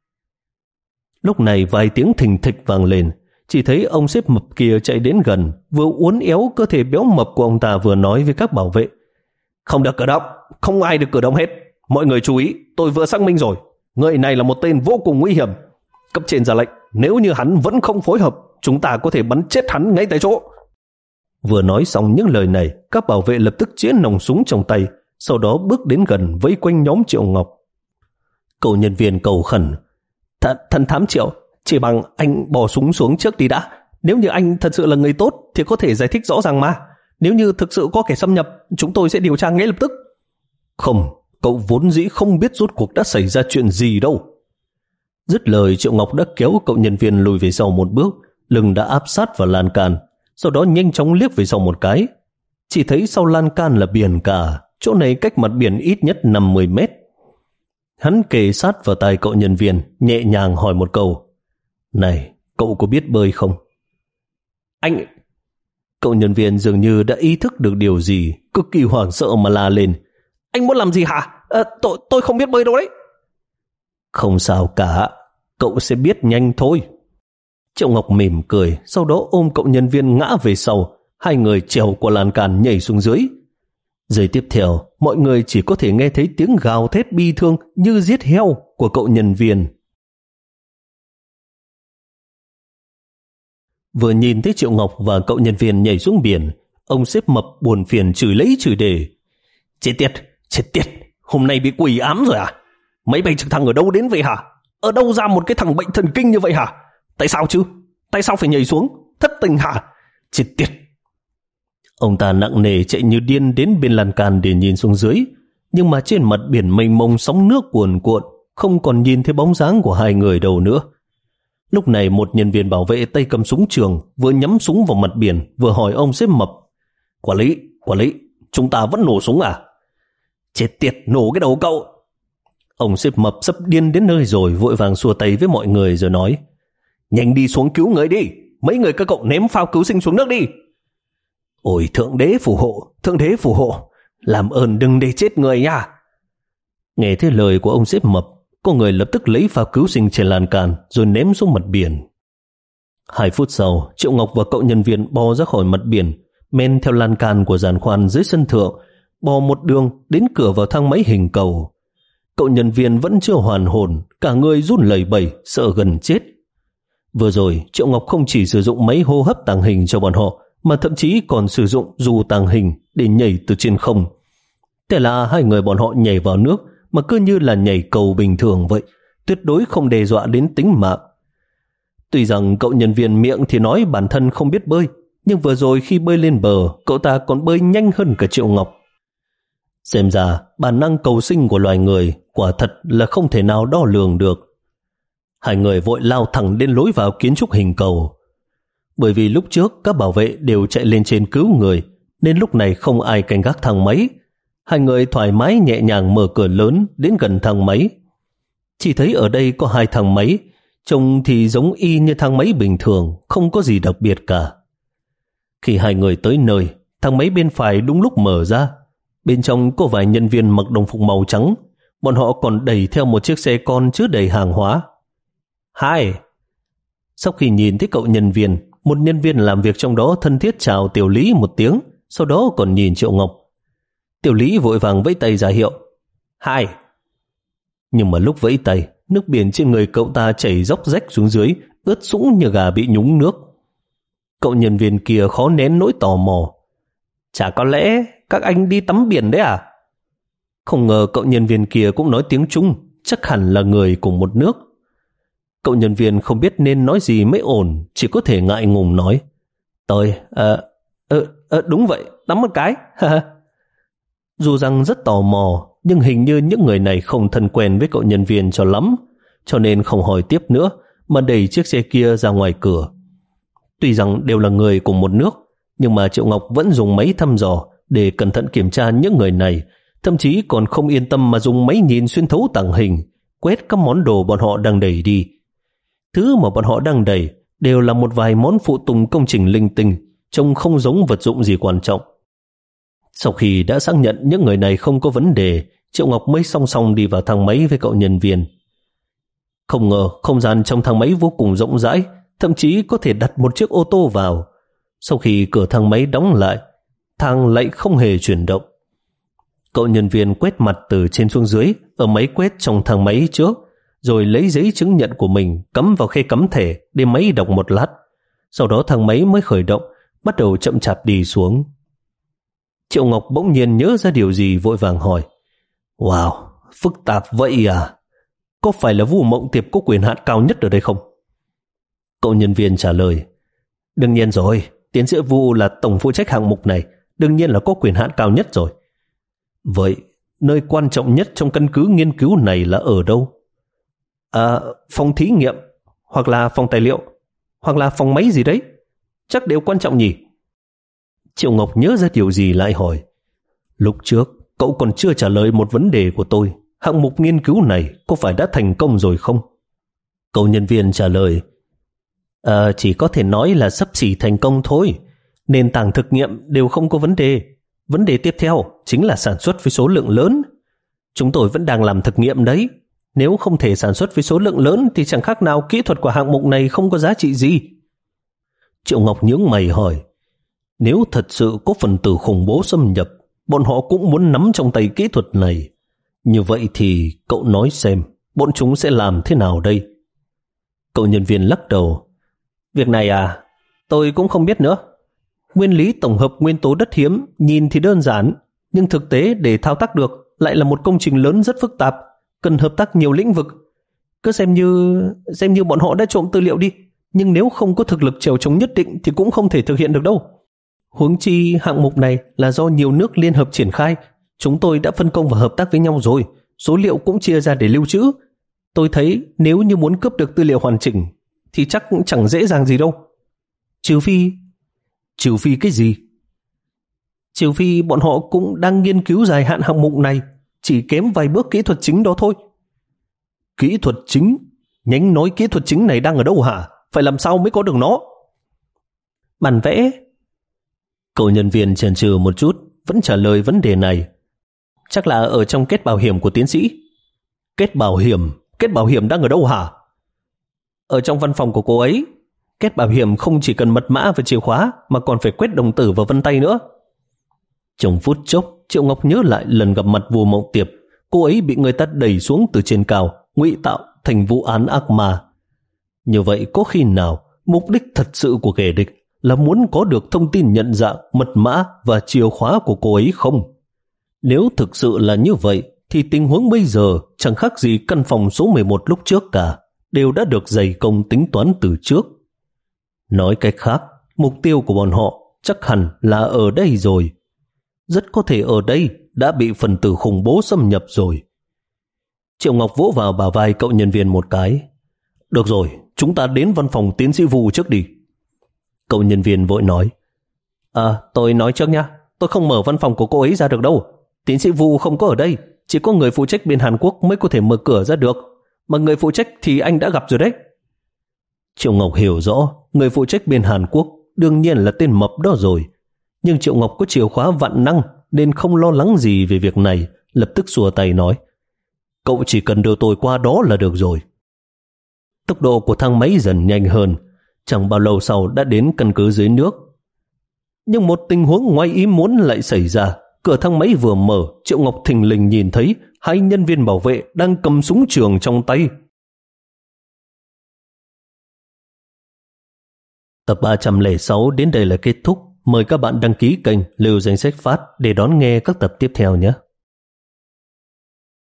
Lúc này vài tiếng thình thịch vang lên, chỉ thấy ông sếp mập kia chạy đến gần, vừa uốn éo cơ thể béo mập của ông ta vừa nói với các bảo vệ. Không được cử động, không ai được cử động hết. Mọi người chú ý, tôi vừa xác minh rồi. Người này là một tên vô cùng nguy hiểm. Cấp trên ra lệnh, nếu như hắn vẫn không phối hợp, chúng ta có thể bắn chết hắn ngay tại chỗ. Vừa nói xong những lời này, các bảo vệ lập tức chĩa nòng súng trong tay, sau đó bước đến gần vây quanh nhóm Triệu Ngọc. Cậu nhân viên cầu khẩn. Th Thần thám Triệu, chỉ bằng anh bỏ súng xuống trước đi đã. Nếu như anh thật sự là người tốt thì có thể giải thích rõ ràng mà. Nếu như thực sự có kẻ xâm nhập, chúng tôi sẽ điều tra ngay lập tức. Không, cậu vốn dĩ không biết rốt cuộc đã xảy ra chuyện gì đâu. Dứt lời, Triệu Ngọc đã kéo cậu nhân viên lùi về sau một bước, lưng đã áp sát vào lan can, sau đó nhanh chóng liếc về sau một cái. Chỉ thấy sau lan can là biển cả, chỗ này cách mặt biển ít nhất năm mươi mét. Hắn kề sát vào tai cậu nhân viên, nhẹ nhàng hỏi một câu. Này, cậu có biết bơi không? Anh... Cậu nhân viên dường như đã ý thức được điều gì, cực kỳ hoảng sợ mà la lên. Anh muốn làm gì hả? À, tôi, tôi không biết bơi đâu đấy. Không sao cả, cậu sẽ biết nhanh thôi. Triệu Ngọc mỉm cười, sau đó ôm cậu nhân viên ngã về sau, hai người trèo qua lan can nhảy xuống dưới. Giây tiếp theo, mọi người chỉ có thể nghe thấy tiếng gào thét bi thương như giết heo của cậu nhân viên. Vừa nhìn thấy Triệu Ngọc và cậu nhân viên nhảy xuống biển, ông sếp mập buồn phiền chửi lấy chửi để. Chết tiệt, chết tiệt, hôm nay bị quỷ ám rồi à? Mấy bay trực thăng ở đâu đến vậy hả? Ở đâu ra một cái thằng bệnh thần kinh như vậy hả? Tại sao chứ? Tại sao phải nhảy xuống? Thất tình hả? Chết tiệt. Ông ta nặng nề chạy như điên đến bên lan can để nhìn xuống dưới, nhưng mà trên mặt biển mênh mông sóng nước cuồn cuộn, không còn nhìn thấy bóng dáng của hai người đâu nữa. Lúc này một nhân viên bảo vệ tay cầm súng trường vừa nhắm súng vào mặt biển vừa hỏi ông sếp mập. Quản lý, quản lý, chúng ta vẫn nổ súng à? Chết tiệt, nổ cái đầu cậu. Ông sếp mập sắp điên đến nơi rồi, vội vàng xua tay với mọi người rồi nói. Nhanh đi xuống cứu người đi, mấy người các cậu ném phao cứu sinh xuống nước đi. Ôi thượng đế phù hộ, thượng đế phù hộ, làm ơn đừng để chết người nha. Nghe thấy lời của ông sếp mập, có người lập tức lấy phao cứu sinh trên lan can rồi ném xuống mặt biển. Hai phút sau, Triệu Ngọc và cậu nhân viên bò ra khỏi mặt biển, men theo lan can của giàn khoan dưới sân thượng, bò một đường đến cửa vào thang máy hình cầu. Cậu nhân viên vẫn chưa hoàn hồn, cả người run lẩy bẩy, sợ gần chết. Vừa rồi, Triệu Ngọc không chỉ sử dụng máy hô hấp tàng hình cho bọn họ, mà thậm chí còn sử dụng dù tàng hình để nhảy từ trên không. Thế là hai người bọn họ nhảy vào nước mà cứ như là nhảy cầu bình thường vậy, tuyệt đối không đe dọa đến tính mạng. Tuy rằng cậu nhân viên miệng thì nói bản thân không biết bơi, nhưng vừa rồi khi bơi lên bờ, cậu ta còn bơi nhanh hơn cả Triệu Ngọc. Xem ra, bản năng cầu sinh của loài người quả thật là không thể nào đo lường được. Hai người vội lao thẳng đến lối vào kiến trúc hình cầu. Bởi vì lúc trước các bảo vệ đều chạy lên trên cứu người, nên lúc này không ai canh gác thang máy. Hai người thoải mái nhẹ nhàng mở cửa lớn đến gần thang máy. Chỉ thấy ở đây có hai thang máy, trông thì giống y như thang máy bình thường, không có gì đặc biệt cả. Khi hai người tới nơi, thang máy bên phải đúng lúc mở ra. Bên trong có vài nhân viên mặc đồng phục màu trắng, bọn họ còn đẩy theo một chiếc xe con chứa đầy hàng hóa. Hai! Sau khi nhìn thấy cậu nhân viên, một nhân viên làm việc trong đó thân thiết chào Tiểu Lý một tiếng, sau đó còn nhìn Triệu Ngọc. Tiểu Lý vội vàng vẫy tay ra hiệu. Hai. Nhưng mà lúc vẫy tay, nước biển trên người cậu ta chảy róc rách xuống dưới, ướt sũng như gà bị nhúng nước. Cậu nhân viên kia khó nén nỗi tò mò. Chả có lẽ các anh đi tắm biển đấy à? Không ngờ cậu nhân viên kia cũng nói tiếng Trung, chắc hẳn là người cùng một nước. Cậu nhân viên không biết nên nói gì mới ổn, chỉ có thể ngại ngùng nói. Tôi, ờ, ờ, ờ, đúng vậy, tắm một cái. Dù rằng rất tò mò, nhưng hình như những người này không thân quen với cậu nhân viên cho lắm, cho nên không hỏi tiếp nữa, mà đẩy chiếc xe kia ra ngoài cửa. Tuy rằng đều là người cùng một nước, nhưng mà Triệu Ngọc vẫn dùng máy thăm dò để cẩn thận kiểm tra những người này, thậm chí còn không yên tâm mà dùng máy nhìn xuyên thấu tàng hình, quét các món đồ bọn họ đang đẩy đi. Thứ mà bọn họ đang đẩy đều là một vài món phụ tùng công trình linh tinh, trông không giống vật dụng gì quan trọng. Sau khi đã xác nhận những người này không có vấn đề, Triệu Ngọc mới song song đi vào thang máy với cậu nhân viên. Không ngờ không gian trong thang máy vô cùng rộng rãi, thậm chí có thể đặt một chiếc ô tô vào. Sau khi cửa thang máy đóng lại, thang lại không hề chuyển động. Cậu nhân viên quét mặt từ trên xuống dưới ở máy quét trong thang máy trước, rồi lấy giấy chứng nhận của mình cắm vào khe cắm thẻ để máy đọc một lát. Sau đó thang máy mới khởi động, bắt đầu chậm chạp đi xuống. Triệu Ngọc bỗng nhiên nhớ ra điều gì vội vàng hỏi. Wow, phức tạp vậy à? Có phải là Vu Mộng Tiệp có quyền hạn cao nhất ở đây không? Cậu nhân viên trả lời. Đương nhiên rồi, tiến sĩ Vu là tổng phụ trách hạng mục này, đương nhiên là có quyền hạn cao nhất rồi. Vậy, nơi quan trọng nhất trong căn cứ nghiên cứu này là ở đâu? À, phòng thí nghiệm, hoặc là phòng tài liệu, hoặc là phòng máy gì đấy. Chắc đều quan trọng nhỉ? Triệu Ngọc nhớ ra điều gì lại hỏi. Lúc trước, cậu còn chưa trả lời một vấn đề của tôi. Hạng mục nghiên cứu này có phải đã thành công rồi không? Cậu nhân viên trả lời. À, chỉ có thể nói là xấp xỉ thành công thôi. Nền tảng thực nghiệm đều không có vấn đề. Vấn đề tiếp theo chính là sản xuất với số lượng lớn. Chúng tôi vẫn đang làm thực nghiệm đấy. Nếu không thể sản xuất với số lượng lớn thì chẳng khác nào kỹ thuật của hạng mục này không có giá trị gì. Triệu Ngọc nhướng mày hỏi. Nếu thật sự có phần tử khủng bố xâm nhập, bọn họ cũng muốn nắm trong tay kỹ thuật này. Như vậy thì cậu nói xem, bọn chúng sẽ làm thế nào đây? Cậu nhân viên lắc đầu. Việc này à, tôi cũng không biết nữa. Nguyên lý tổng hợp nguyên tố đất hiếm nhìn thì đơn giản, nhưng thực tế để thao tác được lại là một công trình lớn rất phức tạp, cần hợp tác nhiều lĩnh vực. Cứ xem như xem như bọn họ đã trộm tư liệu đi, nhưng nếu không có thực lực trèo chống nhất định thì cũng không thể thực hiện được đâu. Huống chi hạng mục này là do nhiều nước liên hợp triển khai, chúng tôi đã phân công và hợp tác với nhau rồi, số liệu cũng chia ra để lưu trữ. Tôi thấy nếu như muốn cướp được tư liệu hoàn chỉnh thì chắc cũng chẳng dễ dàng gì đâu. Trừ phi... Trừ phi cái gì? Trừ phi bọn họ cũng đang nghiên cứu dài hạn hạng mục này, chỉ kém vài bước kỹ thuật chính đó thôi. Kỹ thuật chính? Nhánh nói kỹ thuật chính này đang ở đâu hả? Phải làm sao mới có được nó? Bản vẽ. Cậu nhân viên chần chừ một chút, vẫn trả lời vấn đề này. Chắc là ở trong kết bảo hiểm của tiến sĩ. Kết bảo hiểm? Kết bảo hiểm đang ở đâu hả? Ở trong văn phòng của cô ấy. Kết bảo hiểm không chỉ cần mật mã và chìa khóa mà còn phải quét đồng tử và vân tay nữa. Trong phút chốc, Triệu Ngọc nhớ lại lần gặp mặt Vu Mộng Tiệp. Cô ấy bị người ta đẩy xuống từ trên cao, ngụy tạo thành vụ án ác ma. Như vậy có khi nào mục đích thật sự của kẻ địch là muốn có được thông tin nhận dạng, mật mã và chìa khóa của cô ấy không? Nếu thực sự là như vậy thì tình huống bây giờ chẳng khác gì căn phòng số mười một lúc trước cả, đều đã được dày công tính toán từ trước. Nói cách khác, mục tiêu của bọn họ chắc hẳn là ở đây rồi. Rất có thể ở đây đã bị phần tử khủng bố xâm nhập rồi. Triệu Ngọc vỗ vào bả vai cậu nhân viên một cái. Được rồi, chúng ta đến văn phòng tiến sĩ Vu trước đi. Cậu nhân viên vội nói. À, tôi nói trước nha, tôi không mở văn phòng của cô ấy ra được đâu. Tiến sĩ Vu không có ở đây, chỉ có người phụ trách bên Hàn Quốc mới có thể mở cửa ra được. Mà người phụ trách thì anh đã gặp rồi đấy. Triệu Ngọc hiểu rõ, người phụ trách bên Hàn Quốc đương nhiên là tên mập đó rồi. Nhưng Triệu Ngọc có chìa khóa vạn năng nên không lo lắng gì về việc này, lập tức xua tay nói. Cậu chỉ cần đưa tôi qua đó là được rồi. Tốc độ của thang máy dần nhanh hơn, Chẳng bao lâu sau đã đến căn cứ dưới nước. Nhưng một tình huống ngoài ý muốn lại xảy ra. Cửa thang máy vừa mở, Triệu Ngọc thình lình nhìn thấy hai nhân viên bảo vệ đang cầm súng trường trong tay. Tập ba trăm lẻ sáu đến đây là kết thúc. Mời các bạn đăng ký kênh Lưu Danh Sách Phát để đón nghe các tập tiếp theo nhé.